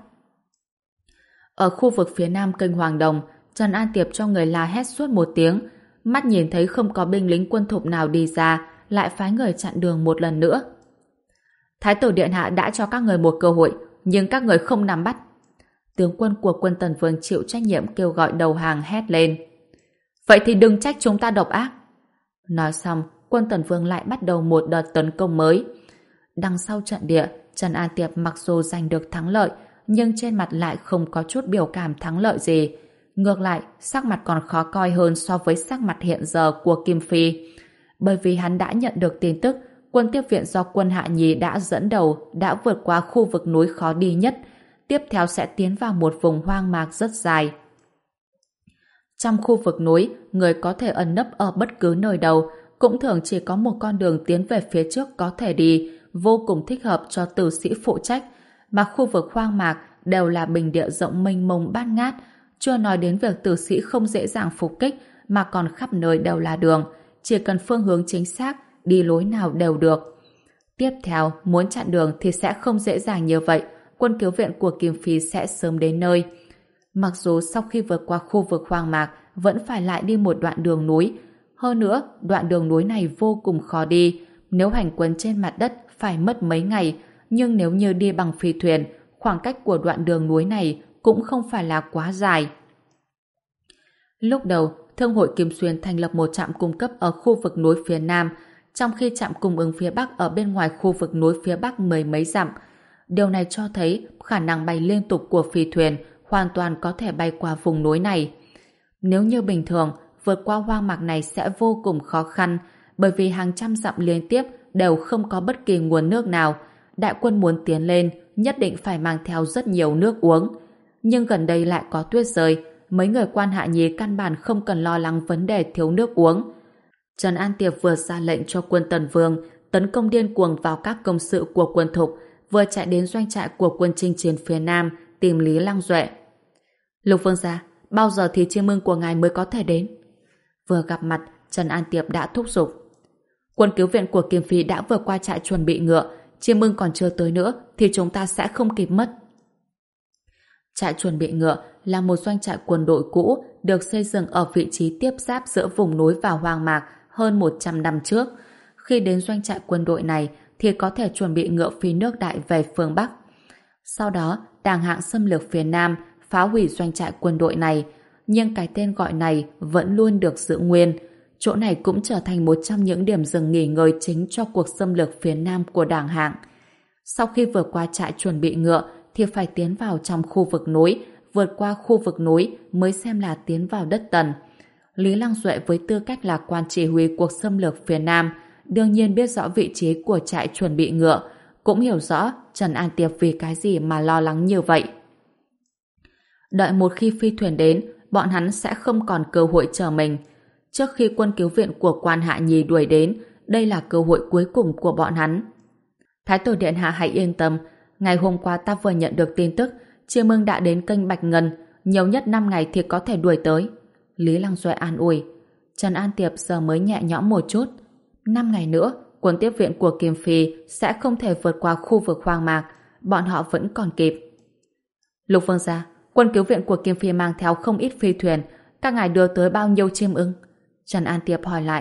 Ở khu vực phía nam kênh Hoàng Đồng, Trần An Tiệp cho người la hét suốt một tiếng, mắt nhìn thấy không có binh lính quân thục nào đi ra, lại phái người chặn đường một lần nữa. Thái tử điện hạ đã cho các người một cơ hội, nhưng các người không nắm bắt. Tướng quân của quân Tần Vương chịu trách nhiệm kêu gọi đầu hàng hét lên. Vậy thì đừng trách chúng ta độc ác. Nói xong, quân Tần Vương lại bắt đầu một đợt tấn công mới. Đằng sau trận địa, Trần An Tiệp mặc dù giành được thắng lợi, nhưng trên mặt lại không có chút biểu cảm thắng lợi gì. Ngược lại, sắc mặt còn khó coi hơn so với sắc mặt hiện giờ của Kim Phi. Bởi vì hắn đã nhận được tin tức, quân tiếp viện do quân Hạ Nhì đã dẫn đầu đã vượt qua khu vực núi khó đi nhất, tiếp theo sẽ tiến vào một vùng hoang mạc rất dài. Trong khu vực núi, người có thể ẩn nấp ở bất cứ nơi đâu, cũng thường chỉ có một con đường tiến về phía trước có thể đi, vô cùng thích hợp cho tử sĩ phụ trách, mà khu vực hoang mạc đều là bình địa rộng mênh mông bát ngát, chưa nói đến việc tử sĩ không dễ dàng phục kích, mà còn khắp nơi đều là đường, chỉ cần phương hướng chính xác, đi lối nào đều được. Tiếp theo, muốn chặn đường thì sẽ không dễ dàng như vậy, quân cứu viện của Kim Phi sẽ sớm đến nơi. Mặc dù sau khi vượt qua khu vực hoang mạc vẫn phải lại đi một đoạn đường núi. Hơn nữa, đoạn đường núi này vô cùng khó đi. Nếu hành quân trên mặt đất phải mất mấy ngày, nhưng nếu như đi bằng phi thuyền, khoảng cách của đoạn đường núi này cũng không phải là quá dài. Lúc đầu, Thương hội Kim Xuyên thành lập một trạm cung cấp ở khu vực núi phía Nam, trong khi trạm cung ứng phía Bắc ở bên ngoài khu vực núi phía Bắc mười mấy dặm. Điều này cho thấy khả năng bay liên tục của phi thuyền hoàn toàn có thể bay qua vùng núi này. Nếu như bình thường, vượt qua hoang mạc này sẽ vô cùng khó khăn, bởi vì hàng trăm dặm liên tiếp đều không có bất kỳ nguồn nước nào. Đại quân muốn tiến lên, nhất định phải mang theo rất nhiều nước uống. Nhưng gần đây lại có tuyết rơi, mấy người quan hạ nhì căn bản không cần lo lắng vấn đề thiếu nước uống. Trần An Tiệp vừa ra lệnh cho quân Tần Vương tấn công điên cuồng vào các công sự của quân Thục, vừa chạy đến doanh trại của quân chinh chiến phía Nam tìm Lý Lăng Duệ. Lục Vương gia, bao giờ thì chiêm ưng của ngài mới có thể đến? Vừa gặp mặt, Trần An Tiệp đã thúc giục. Quân cứu viện của Kim Phi đã vượt qua trại chuẩn bị ngựa, chiêm ưng còn chưa tới nữa thì chúng ta sẽ không kịp mất. Trại chuẩn bị ngựa là một doanh trại quân đội cũ được xây dựng ở vị trí tiếp giáp giữa vùng núi và hoang mạc hơn một trăm năm trước. Khi đến doanh trại quân đội này thì có thể chuẩn bị ngựa phi nước đại về phương Bắc. Sau đó, Đàng Hạng xâm lược phía Nam, phá hủy doanh trại quân đội này, nhưng cái tên gọi này vẫn luôn được giữ nguyên. Chỗ này cũng trở thành một trong những điểm dừng nghỉ ngơi chính cho cuộc xâm lược phía Nam của Đàng Hạng. Sau khi vượt qua trại chuẩn bị ngựa thì phải tiến vào trong khu vực núi, vượt qua khu vực núi mới xem là tiến vào đất Tần. Lý Lăng Duệ với tư cách là quan chỉ huy cuộc xâm lược phía Nam đương nhiên biết rõ vị trí của trại chuẩn bị ngựa, cũng hiểu rõ Trần An Tiệp vì cái gì mà lo lắng như vậy. Đợi một khi phi thuyền đến, bọn hắn sẽ không còn cơ hội chờ mình. Trước khi quân cứu viện của quan hạ nhì đuổi đến, đây là cơ hội cuối cùng của bọn hắn. Thái tử điện hạ hãy yên tâm, ngày hôm qua ta vừa nhận được tin tức, chiêm ưng đã đến kênh Bạch Ngân, nhiều nhất năm ngày thì có thể đuổi tới. Lý Lăng Duệ an ủi. Trần An Tiệp giờ mới nhẹ nhõm một chút. Năm ngày nữa, quân tiếp viện của Kim Phi sẽ không thể vượt qua khu vực hoang mạc, bọn họ vẫn còn kịp. Lục Vương gia, quân cứu viện của Kim Phi mang theo không ít phi thuyền, các ngài đưa tới bao nhiêu chiêm ưng? Trần An Tiệp hỏi lại.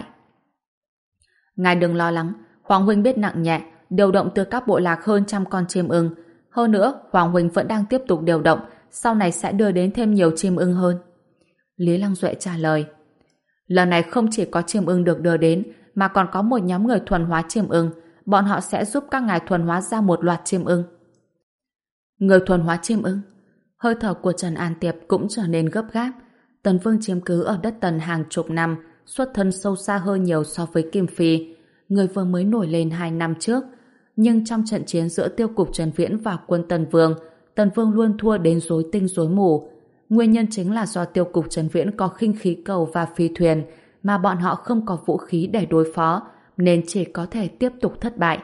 Ngài đừng lo lắng, Hoàng huynh biết nặng nhẹ, điều động từ các bộ lạc hơn trăm con chim ưng. Hơn nữa, Hoàng huynh vẫn đang tiếp tục điều động, sau này sẽ đưa đến thêm nhiều chim ưng hơn. Lý Lăng Duệ trả lời. Lần này không chỉ có chim ưng được đưa đến, mà còn có một nhóm người thuần hóa chim ưng. Bọn họ sẽ giúp các ngài thuần hóa ra một loạt chim ưng. Người thuần hóa chim ưng? Hơi thở của Trần An Tiệp cũng trở nên gấp gáp. Tần Vương chiếm cứ ở đất Tần hàng chục năm, xuất thân sâu xa hơn nhiều so với Kim Phi. Người vừa mới nổi lên hai năm trước. Nhưng trong trận chiến giữa Tiêu cục Trần Viễn và quân Tần Vương, Tần Vương luôn thua đến rối tinh rối mù. Nguyên nhân chính là do Tiêu cục Trần Viễn có khinh khí cầu và phi thuyền, mà bọn họ không có vũ khí để đối phó, nên chỉ có thể tiếp tục thất bại.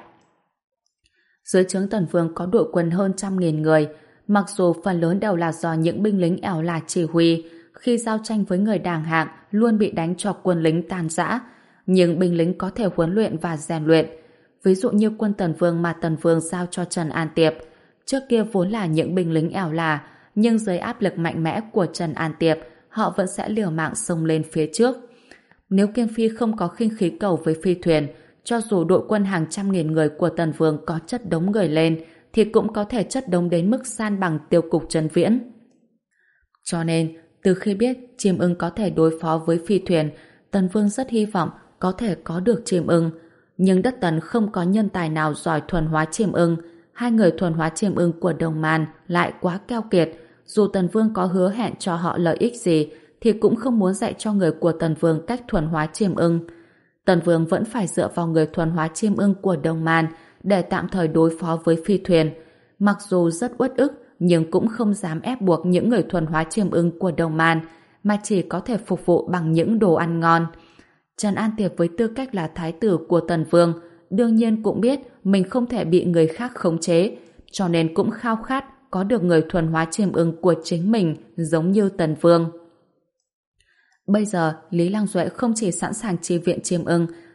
Dưới trướng Tần Vương có đội quân hơn trăm nghìn người, mặc dù phần lớn đều là do những binh lính ẻo lả chỉ huy, khi giao tranh với người Đàng Hạng luôn bị đánh cho quân lính tàn rã, nhưng binh lính có thể huấn luyện và rèn luyện. Ví dụ như quân Tần Vương mà Tần Vương giao cho Trần An Tiệp, trước kia vốn là những binh lính ẻo lả, nhưng dưới áp lực mạnh mẽ của Trần An Tiệp, họ vẫn sẽ liều mạng xông lên phía trước. Nếu Kim Phi không có khinh khí cầu với phi thuyền, cho dù đội quân hàng trăm nghìn người của Tần Vương có chất đống người lên, thì cũng có thể chất đống đến mức san bằng Tiêu cục Trần Viễn. Cho nên, từ khi biết chim ưng có thể đối phó với phi thuyền, Tần Vương rất hy vọng có thể có được chim ưng. Nhưng đất Tần không có nhân tài nào giỏi thuần hóa chim ưng. Hai người thuần hóa chim ưng của Đồng Man lại quá keo kiệt. Dù Tần Vương có hứa hẹn cho họ lợi ích gì, thì cũng không muốn dạy cho người của Tần Vương cách thuần hóa chim ưng. Tần Vương vẫn phải dựa vào người thuần hóa chim ưng của Đồng Man để tạm thời đối phó với phi thuyền. Mặc dù rất uất ức, nhưng cũng không dám ép buộc những người thuần hóa chim ưng của Đồng Man, mà chỉ có thể phục vụ bằng những đồ ăn ngon. Trần An Tiệp với tư cách là thái tử của Tần Vương, đương nhiên cũng biết mình không thể bị người khác khống chế, cho nên cũng khao khát có được người thuần hóa chim ưng của chính mình giống như Tần Vương. Bây giờ, Lý Lăng Duệ không chỉ sẵn sàng chi viện chim ưng,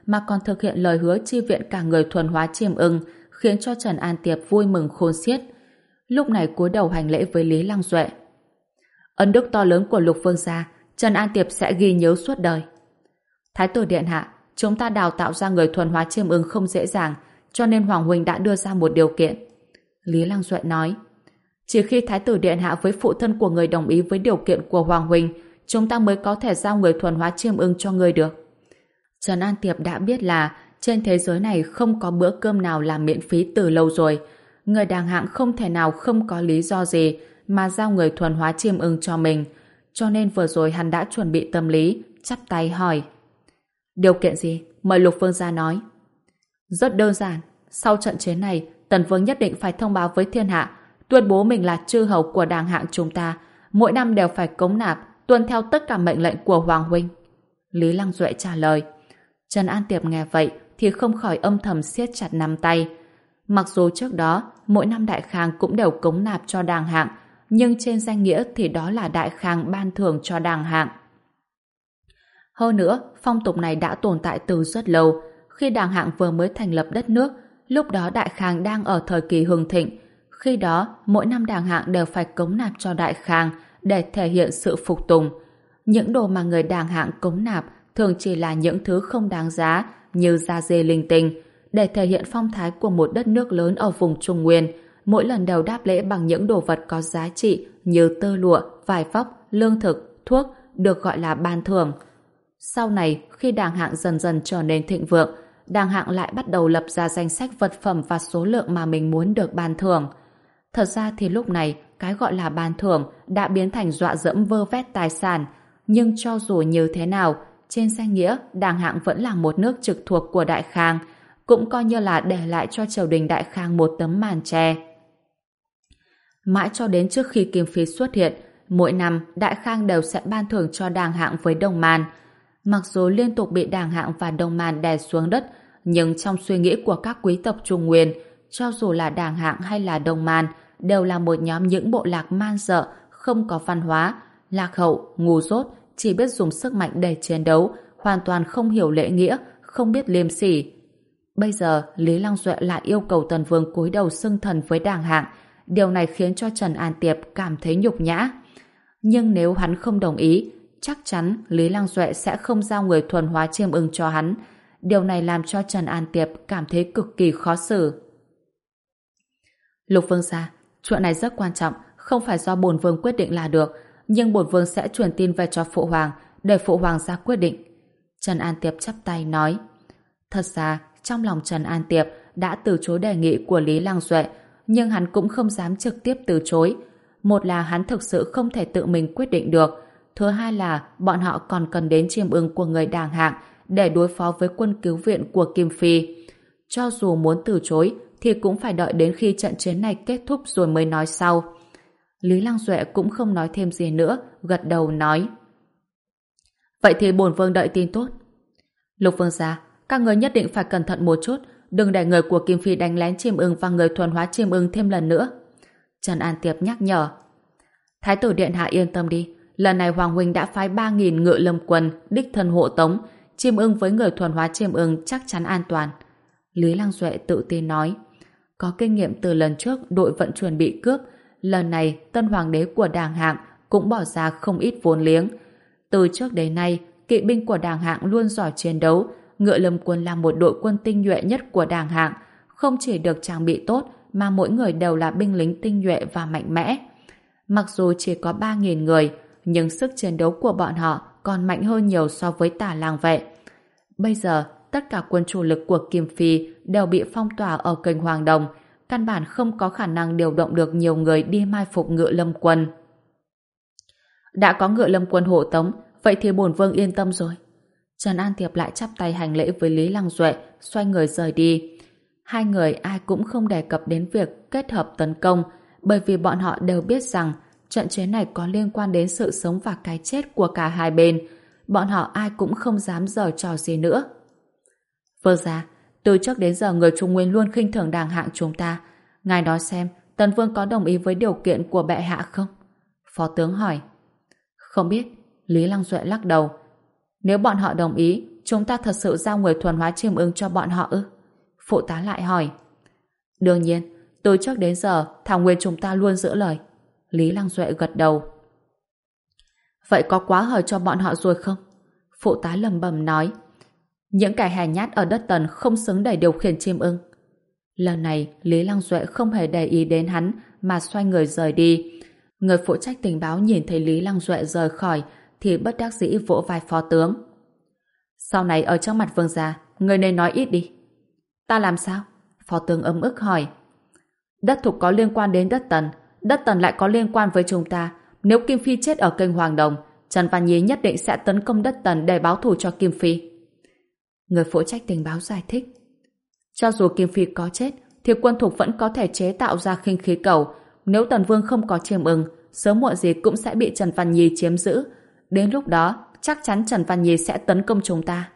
mà còn thực hiện lời hứa chi viện cả người thuần hóa Chiêm Ưng, khiến cho Trần An Tiệp vui mừng khôn xiết. Lúc này cúi đầu hành lễ với Lý Lăng Duệ. Ân đức to lớn của Lục Vương gia, Trần An Tiệp sẽ ghi nhớ suốt đời. Thái tử điện hạ, chúng ta đào tạo ra người thuần hóa Chiêm Ưng không dễ dàng, cho nên Hoàng huynh đã đưa ra một điều kiện. Lý Lăng Duệ nói, chỉ khi Thái tử điện hạ với phụ thân của người đồng ý với điều kiện của Hoàng huynh, chúng ta mới có thể giao người thuần hóa Chiêm Ưng cho người được. Trần An Tiệp đã biết là trên thế giới này không có bữa cơm nào là miễn phí từ lâu rồi. Người đàng hạng không thể nào không có lý do gì mà giao người thuần hóa Chiêm Ưng cho mình. Cho nên vừa rồi hắn đã chuẩn bị tâm lý, chắp tay hỏi. Điều kiện gì? Mời Lục Vương gia nói. Rất đơn giản. Sau trận chiến này, Tần Vương nhất định phải thông báo với thiên hạ, tuyên bố mình là chư hầu của đàng hạng chúng ta. Mỗi năm đều phải cống nạp, tuân theo tất cả mệnh lệnh của Hoàng huynh. Lý Lăng Duệ trả lời. Trần An Tiệp nghe vậy thì không khỏi âm thầm siết chặt nắm tay. Mặc dù trước đó mỗi năm Đại Khang cũng đều cống nạp cho đàng hạng, nhưng trên danh nghĩa thì đó là Đại Khang ban thưởng cho đàng hạng. Hơn nữa, phong tục này đã tồn tại từ rất lâu. Khi đàng hạng vừa mới thành lập đất nước, lúc đó Đại Khang đang ở thời kỳ hưng thịnh. Khi đó, mỗi năm đàng hạng đều phải cống nạp cho Đại Khang để thể hiện sự phục tùng. Những đồ mà người đàng hạng cống nạp thường chỉ là những thứ không đáng giá như da dê linh tinh. Để thể hiện phong thái của một đất nước lớn ở vùng Trung Nguyên, mỗi lần đều đáp lễ bằng những đồ vật có giá trị như tơ lụa, vải vóc, lương thực, thuốc, được gọi là ban thưởng. Sau này, khi đàng hạng dần dần trở nên thịnh vượng, đàng hạng lại bắt đầu lập ra danh sách vật phẩm và số lượng mà mình muốn được ban thưởng. Thật ra thì lúc này, cái gọi là ban thưởng đã biến thành dọa dẫm vơ vét tài sản. Nhưng cho dù như thế nào, trên danh nghĩa, đàng hạng vẫn là một nước trực thuộc của Đại Khang, cũng coi như là để lại cho triều đình Đại Khang một tấm màn che. Mãi cho đến trước khi Kim Phi xuất hiện, mỗi năm Đại Khang đều sẽ ban thưởng cho đàng hạng với Đông Man. Mặc dù liên tục bị đàng hạng và Đông Man đè xuống đất, nhưng trong suy nghĩ của các quý tộc Trung Nguyên, cho dù là đàng hạng hay là Đông Man, đều là một nhóm những bộ lạc man dợ, không có văn hóa, lạc hậu, ngu dốt, chỉ biết dùng sức mạnh để chiến đấu, hoàn toàn không hiểu lễ nghĩa, không biết liêm sỉ. Bây giờ, Lý Lăng Duệ lại yêu cầu Tần Vương cúi đầu xưng thần với đàng hạng. Điều này khiến cho Trần An Tiệp cảm thấy nhục nhã. Nhưng nếu hắn không đồng ý, chắc chắn Lý Lăng Duệ sẽ không giao người thuần hóa Chiêm Ưng cho hắn. Điều này làm cho Trần An Tiệp cảm thấy cực kỳ khó xử. Lục Vương gia, chuyện này rất quan trọng, không phải do bổn vương quyết định là được, nhưng bổn vương sẽ truyền tin về cho phụ hoàng, để phụ hoàng ra quyết định. Trần An Tiệp chắp tay nói. Thật ra, trong lòng Trần An Tiệp đã từ chối đề nghị của Lý Lăng Duệ, nhưng hắn cũng không dám trực tiếp từ chối. Một là hắn thực sự không thể tự mình quyết định được, thứ hai là bọn họ còn cần đến Chiêm Ưng của người đàng hạng để đối phó với quân cứu viện của Kim Phi. Cho dù muốn từ chối thì cũng phải đợi đến khi trận chiến này kết thúc rồi mới nói sau. Lý Lăng Duệ cũng không nói thêm gì nữa, gật đầu nói. Vậy thì bổn vương đợi tin tốt. Lục Vương gia, các người nhất định phải cẩn thận một chút, đừng để người của Kim Phi đánh lén Chiêm Ưng và người thuần hóa Chiêm Ưng thêm lần nữa. Trần An Tiệp nhắc nhở. Thái tử điện hạ yên tâm đi, lần này Hoàng huynh đã phái ba nghìn ngự lâm quân đích thân hộ tống, Chiêm Ưng với người thuần hóa Chiêm Ưng chắc chắn an toàn. Lý Lăng Duệ tự tin nói. Có kinh nghiệm từ lần trước đội vận chuyển bị cướp, lần này tân hoàng đế của đàng hạng cũng bỏ ra không ít vốn liếng. Từ trước đến nay, kỵ binh của đàng hạng luôn giỏi chiến đấu, ngựa lâm quân là một đội quân tinh nhuệ nhất của đàng hạng, không chỉ được trang bị tốt mà mỗi người đều là binh lính tinh nhuệ và mạnh mẽ. Mặc dù chỉ có ba nghìn người, nhưng sức chiến đấu của bọn họ còn mạnh hơn nhiều so với Tả Lang vệ. Bây giờ, tất cả quân chủ lực của Kim Phi đều bị phong tỏa ở kênh Hoàng Đồng, căn bản không có khả năng điều động được nhiều người đi mai phục ngựa lâm quân. Đã có ngựa lâm quân hộ tống, vậy thì bổn vương yên tâm rồi. Trần An Tiệp lại chắp tay hành lễ với Lý Lăng Duệ, xoay người rời đi. Hai người ai cũng không đề cập đến việc kết hợp tấn công, bởi vì bọn họ đều biết rằng trận chiến này có liên quan đến sự sống và cái chết của cả hai bên. Bọn họ ai cũng không dám giở trò gì nữa. Vương gia, từ trước đến giờ người Trung Nguyên luôn khinh thường đàng hạng chúng ta. Ngài nói xem, Tần Vương có đồng ý với điều kiện của bệ hạ không? Phó tướng hỏi. Không biết. Lý Lăng Duệ lắc đầu. Nếu bọn họ đồng ý, chúng ta thật sự giao người thuần hóa chim ưng cho bọn họ ư? Phụ tá lại hỏi. Đương nhiên, từ trước đến giờ, Thảo Nguyên chúng ta luôn giữ lời. Lý Lăng Duệ gật đầu. Vậy có quá hời cho bọn họ rồi không? Phụ tá lầm bầm nói. Những kẻ hèn nhát ở đất Tần không xứng để điều khiển chim ưng. Lần này, Lý Lăng Duệ không hề để ý đến hắn mà xoay người rời đi. Người phụ trách tình báo nhìn thấy Lý Lăng Duệ rời khỏi thì bất đắc dĩ vỗ vai phó tướng. Sau này ở trước mặt vương gia, người nên nói ít đi. Ta làm sao? Phó tướng ấm ức hỏi. Đất Thục có liên quan đến đất Tần, đất Tần lại có liên quan với chúng ta. Nếu Kim Phi chết ở kênh Hoàng Đồng, Trần Văn Nhi nhất định sẽ tấn công đất Tần để báo thù cho Kim Phi. Người phụ trách tình báo giải thích. Cho dù Kim Phi có chết, thì quân Thục vẫn có thể chế tạo ra khinh khí cầu. Nếu Tần Vương không có chim ưng, sớm muộn gì cũng sẽ bị Trần Văn Nhi chiếm giữ. Đến lúc đó, chắc chắn Trần Văn Nhi sẽ tấn công chúng ta.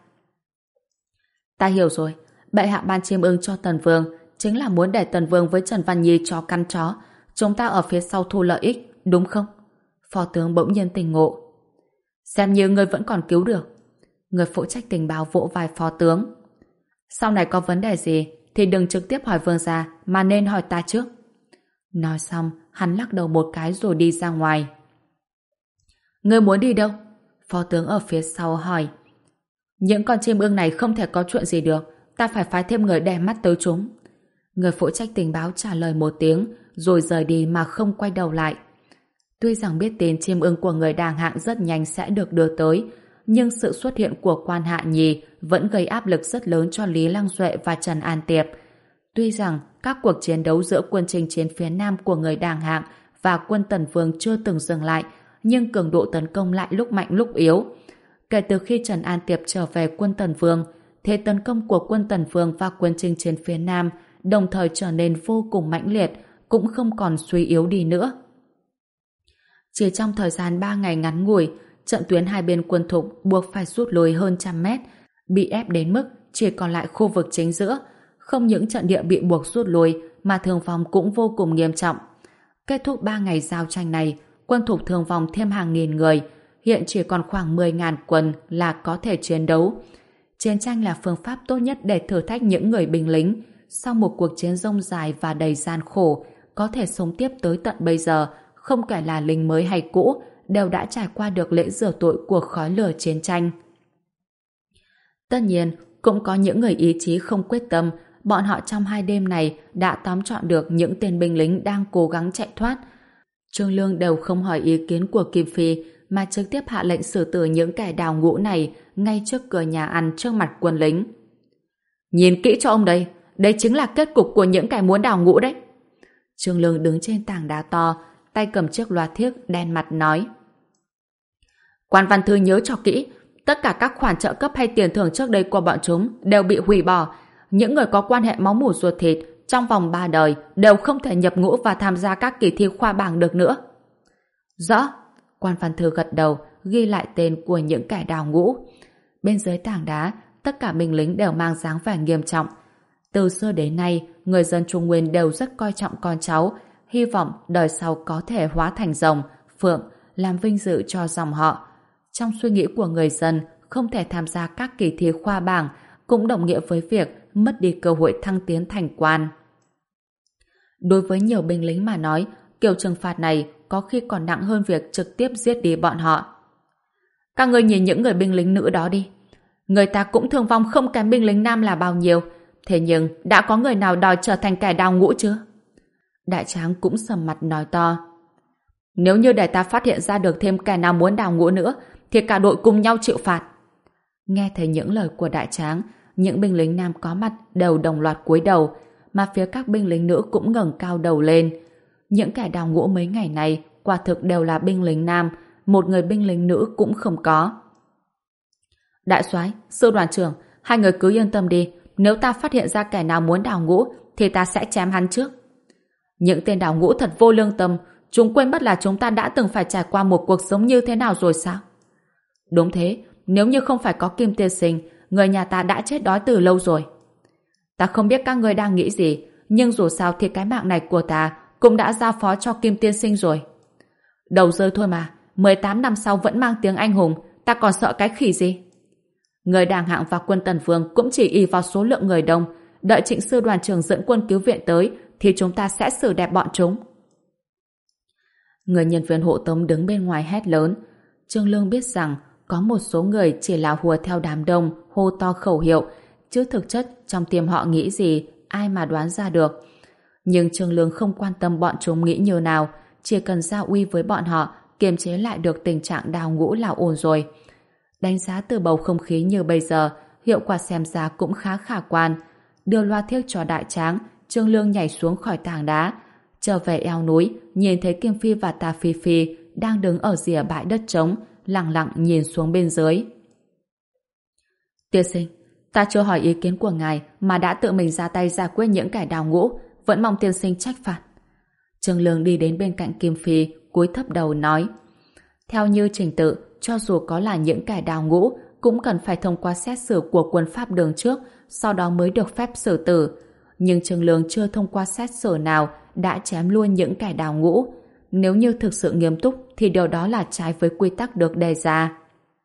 Ta hiểu rồi. Bệ hạ ban chim ưng cho Tần Vương chính là muốn để Tần Vương với Trần Văn Nhi chó căn chó. Chúng ta ở phía sau thu lợi ích, đúng không? Phó tướng bỗng nhiên tỉnh ngộ. Xem như ngươi vẫn còn cứu được. Người phụ trách tình báo vỗ vai phó tướng. Sau này có vấn đề gì thì đừng trực tiếp hỏi vương gia mà nên hỏi ta trước. Nói xong, hắn lắc đầu một cái rồi đi ra ngoài. Ngươi muốn đi đâu? Phó tướng ở phía sau hỏi. Những con chim ưng này không thể có chuyện gì được, ta phải phái thêm người đè mắt tới chúng. Người phụ trách tình báo trả lời một tiếng rồi rời đi mà không quay đầu lại. Tuy rằng biết tin chim ưng của người đàng hạng rất nhanh sẽ được đưa tới, nhưng sự xuất hiện của quan hạ nhì vẫn gây áp lực rất lớn cho Lý Lăng Duệ và Trần An Tiệp. Tuy rằng các cuộc chiến đấu giữa quân chinh chiến phía Nam của người đàng hạng và quân Tần Vương chưa từng dừng lại, nhưng cường độ tấn công lại lúc mạnh lúc yếu. Kể từ khi Trần An Tiệp trở về quân Tần Vương, thế tấn công của quân Tần Vương và quân chinh chiến phía Nam đồng thời trở nên vô cùng mãnh liệt, cũng không còn suy yếu đi nữa. Chỉ trong thời gian ba ngày ngắn ngủi, trận tuyến hai bên quân Thục buộc phải rút lui hơn trăm mét, bị ép đến mức chỉ còn lại khu vực chính giữa. Không những trận địa bị buộc rút lui mà thương vong cũng vô cùng nghiêm trọng. Kết thúc ba ngày giao tranh này, quân Thục thương vong thêm hàng nghìn người, hiện chỉ còn khoảng mười nghìn quân là có thể chiến đấu. Chiến tranh là phương pháp tốt nhất để thử thách những người binh lính. Sau một cuộc chiến rông dài và đầy gian khổ, có thể sống tiếp tới tận bây giờ, không kể là lính mới hay cũ, đều đã trải qua được lễ rửa tội của khói lửa chiến tranh. Tất nhiên, cũng có những người ý chí không quyết tâm, bọn họ trong hai đêm này đã tóm trọn được những tên binh lính đang cố gắng chạy thoát. Trương Lương đều không hỏi ý kiến của Kim Phi, mà trực tiếp hạ lệnh xử tử những kẻ đào ngũ này ngay trước cửa nhà ăn trước mặt quân lính. Nhìn kỹ cho ông đây, đây chính là kết cục của những kẻ muốn đào ngũ đấy. Trương Lương đứng trên tảng đá to, tay cầm chiếc loa thiếc đen mặt nói. Quan Văn Thư nhớ cho kỹ, tất cả các khoản trợ cấp hay tiền thưởng trước đây của bọn chúng đều bị hủy bỏ. Những người có quan hệ máu mủ ruột thịt trong vòng ba đời đều không thể nhập ngũ và tham gia các kỳ thi khoa bảng được nữa. Rõ. Quan Văn Thư gật đầu, ghi lại tên của những kẻ đào ngũ. Bên dưới tảng đá, tất cả binh lính đều mang dáng vẻ nghiêm trọng. Từ xưa đến nay, người dân Trung Nguyên đều rất coi trọng con cháu, hy vọng đời sau có thể hóa thành rồng, phượng, làm vinh dự cho dòng họ. Trong suy nghĩ của người dân, không thể tham gia các kỳ thi khoa bảng cũng đồng nghĩa với việc mất đi cơ hội thăng tiến thành quan. Đối với nhiều binh lính mà nói, kiểu trừng phạt này có khi còn nặng hơn việc trực tiếp giết đi bọn họ. Các người nhìn những người binh lính nữ đó đi. Người ta cũng thương vong không kém binh lính nam là bao nhiêu. Thế nhưng đã có người nào đòi trở thành kẻ đào ngũ chưa? Đại tráng cũng sầm mặt nói to. Nếu như để ta phát hiện ra được thêm kẻ nào muốn đào ngũ nữa, thì cả đội cùng nhau chịu phạt. Nghe thấy những lời của đại tráng, những binh lính nam có mặt đều đồng loạt cúi đầu, mà phía các binh lính nữ cũng ngẩng cao đầu lên. Những kẻ đào ngũ mấy ngày này quả thực đều là binh lính nam, một người binh lính nữ cũng không có. Đại soái, sư đoàn trưởng, hai người cứ yên tâm đi, nếu ta phát hiện ra kẻ nào muốn đào ngũ thì ta sẽ chém hắn trước. Những tên đào ngũ thật vô lương tâm, chúng quên mất là chúng ta đã từng phải trải qua một cuộc sống như thế nào rồi sao? Đúng thế, nếu như không phải có Kim tiên sinh, người nhà ta đã chết đói từ lâu rồi. Ta không biết các ngươi đang nghĩ gì, nhưng dù sao thì cái mạng này của ta cũng đã giao phó cho Kim tiên sinh rồi. Đầu rơi thôi mà, mười tám năm sau vẫn mang tiếng anh hùng, ta còn sợ cái khỉ gì? Người Đàng Hạng và quân Tần Vương cũng chỉ ỷ vào số lượng người đông, đợi Trịnh sư đoàn trưởng dẫn quân cứu viện tới thì chúng ta sẽ xử đẹp bọn chúng. Người nhân viên hộ tống đứng bên ngoài hét lớn. Trương Lương biết rằng có một số người chỉ là hùa theo đám đông hô to khẩu hiệu, chứ thực chất trong tim họ nghĩ gì ai mà đoán ra được. Nhưng Trương Lương không quan tâm bọn chúng nghĩ như nào, chỉ cần giao uy với bọn họ kiềm chế lại được tình trạng đào ngũ là ổn rồi. Đánh giá từ bầu không khí như bây giờ, hiệu quả xem ra cũng khá khả quan. Đưa loa thiếc cho đại tráng, Trương Lương nhảy xuống khỏi tảng đá, trở về eo núi, nhìn thấy Kim Phi và Tà Phi Phi đang đứng ở rìa bãi đất trống, lặng lặng nhìn xuống bên dưới. Tiên sinh, ta chưa hỏi ý kiến của ngài mà đã tự mình ra tay giải quyết những kẻ đào ngũ, vẫn mong tiên sinh trách phạt. Trương Lương đi đến bên cạnh Kim Phi, cúi thấp đầu nói: theo như trình tự, cho dù có là những kẻ đào ngũ cũng cần phải thông qua xét xử của quân Pháp đường trước, sau đó mới được phép xử tử. Nhưng Trương Lương chưa thông qua xét xử nào đã chém luôn những kẻ đào ngũ. Nếu như thực sự nghiêm túc thì điều đó là trái với quy tắc được đề ra.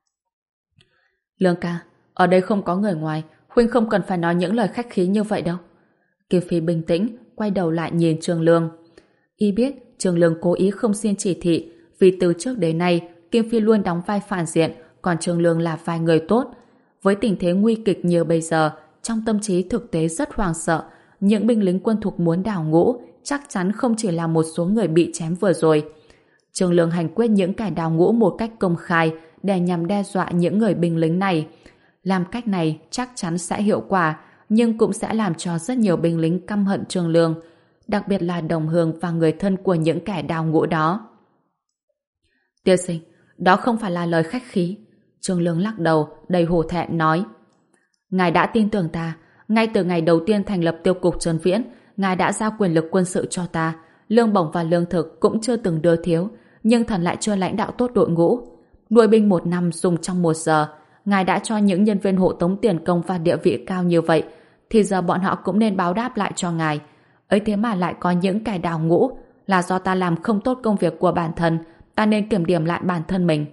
Lương ca, ở đây không có người ngoài, huynh không cần phải nói những lời khách khí như vậy đâu. Kim Phi bình tĩnh, quay đầu lại nhìn Trương Lương. Y biết Trương Lương cố ý không xin chỉ thị, vì từ trước đến nay Kim Phi luôn đóng vai phản diện, còn Trương Lương là vai người tốt. Với tình thế nguy kịch như bây giờ, trong tâm trí thực tế rất hoảng sợ, những binh lính quân thục muốn đào ngũ chắc chắn không chỉ là một số người bị chém vừa rồi. Trương Lương hành quyết những kẻ đào ngũ một cách công khai để nhằm đe dọa những người binh lính này. Làm cách này chắc chắn sẽ hiệu quả, nhưng cũng sẽ làm cho rất nhiều binh lính căm hận Trương Lương, đặc biệt là đồng hương và người thân của những kẻ đào ngũ đó. Tiên sinh, đó không phải là lời khách khí. Trương Lương lắc đầu, đầy hổ thẹn nói: ngài đã tin tưởng ta, ngay từ ngày đầu tiên thành lập tiêu cục Trấn Viễn, ngài đã giao quyền lực quân sự cho ta, lương bổng và lương thực cũng chưa từng đưa thiếu, nhưng thần lại chưa lãnh đạo tốt đội ngũ. Nuôi binh một năm dùng trong một giờ, ngài đã cho những nhân viên hộ tống tiền công và địa vị cao như vậy, thì giờ bọn họ cũng nên báo đáp lại cho ngài. Ấy thế mà lại có những kẻ đào ngũ, là do ta làm không tốt công việc của bản thân, ta nên kiểm điểm lại bản thân mình.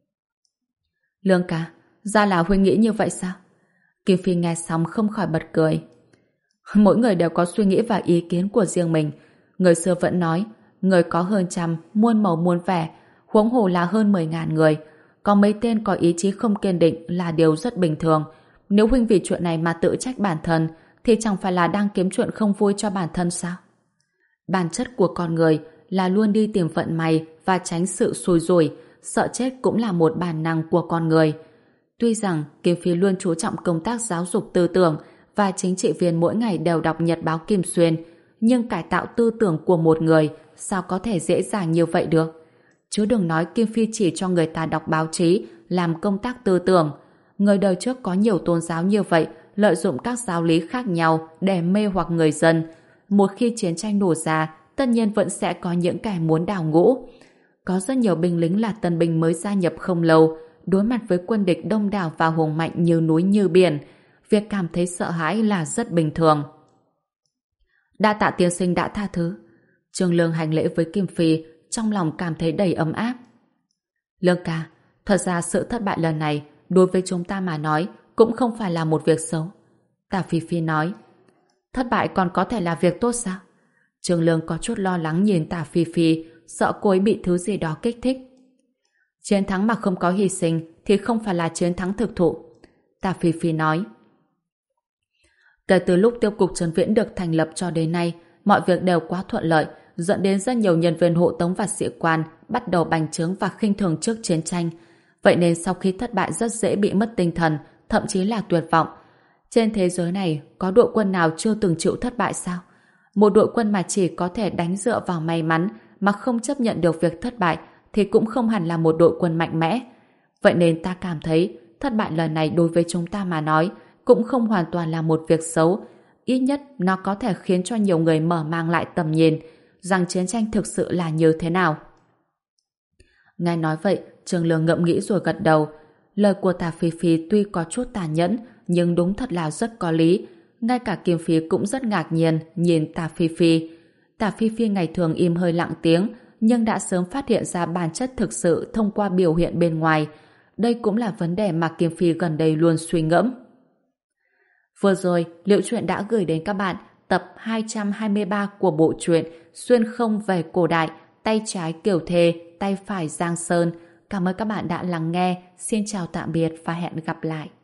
Lương ca, ra là huynh nghĩ như vậy sao? Kim Phi nghe xong không khỏi bật cười. Mỗi người đều có suy nghĩ và ý kiến của riêng mình. Người xưa vẫn nói, người có hơn trăm, muôn màu muôn vẻ, huống hồ là hơn mười ngàn người. Có mấy tên có ý chí không kiên định là điều rất bình thường. Nếu huynh vì chuyện này mà tự trách bản thân, thì chẳng phải là đang kiếm chuyện không vui cho bản thân sao? Bản chất của con người là luôn đi tìm vận may và tránh sự xui rủi, sợ chết cũng là một bản năng của con người. Tuy rằng Kim Phi luôn chú trọng công tác giáo dục tư tưởng và chính trị viên mỗi ngày đều đọc nhật báo Kim Xuyên, nhưng cải tạo tư tưởng của một người sao có thể dễ dàng như vậy được? Chứ đừng nói Kim Phi chỉ cho người ta đọc báo chí, làm công tác tư tưởng. Người đời trước có nhiều tôn giáo như vậy, lợi dụng các giáo lý khác nhau để mê hoặc người dân. Một khi chiến tranh nổ ra, tất nhiên vẫn sẽ có những kẻ muốn đào ngũ. Có rất nhiều binh lính là tân binh mới gia nhập không lâu, đối mặt với quân địch đông đảo và hùng mạnh như núi như biển, việc cảm thấy sợ hãi là rất bình thường. Đa tạ tiên sinh đã tha thứ. Trương Lương hành lễ với Kim Phi, trong lòng cảm thấy đầy ấm áp. Lương ca, thật ra sự thất bại lần này đối với chúng ta mà nói cũng không phải là một việc xấu. Tả Phi Phi nói. Thất bại còn có thể là việc tốt sao? Trương Lương có chút lo lắng nhìn Tả Phi Phi, sợ cô ấy bị thứ gì đó kích thích. Chiến thắng mà không có hy sinh thì không phải là chiến thắng thực thụ. Tả Phi Phi nói. Kể từ lúc tiêu cục Trấn Viễn được thành lập cho đến nay, mọi việc đều quá thuận lợi, dẫn đến rất nhiều nhân viên hộ tống và sĩ quan bắt đầu bành trướng và khinh thường trước chiến tranh. Vậy nên sau khi thất bại rất dễ bị mất tinh thần, thậm chí là tuyệt vọng. Trên thế giới này, có đội quân nào chưa từng chịu thất bại sao? Một đội quân mà chỉ có thể đánh dựa vào may mắn mà không chấp nhận được việc thất bại thì cũng không hẳn là một đội quân mạnh mẽ. Vậy nên ta cảm thấy thất bại lần này đối với chúng ta mà nói cũng không hoàn toàn là một việc xấu. Ít nhất nó có thể khiến cho nhiều người mở mang lại tầm nhìn rằng chiến tranh thực sự là như thế nào. Nghe nói vậy, Trương Lương ngẫm nghĩ rồi gật đầu. Lời của Tả Phi Phi tuy có chút tàn nhẫn, nhưng đúng thật là rất có lý. Ngay cả Kim Phi cũng rất ngạc nhiên nhìn Tả Phi Phi. Tả Phi Phi ngày thường im hơi lặng tiếng, nhưng đã sớm phát hiện ra bản chất thực sự thông qua biểu hiện bên ngoài. đây cũng là vấn đề mà Kiếm Phi gần đây luôn suy ngẫm. Vừa rồi, Liễu Chuyện đã gửi đến các bạn tập hai trăm hai mươi ba của bộ truyện Xuyên không về cổ đại, tay trái Kiều Thê, tay phải Giang Sơn. Cảm ơn các bạn đã lắng nghe. Xin chào tạm biệt và hẹn gặp lại.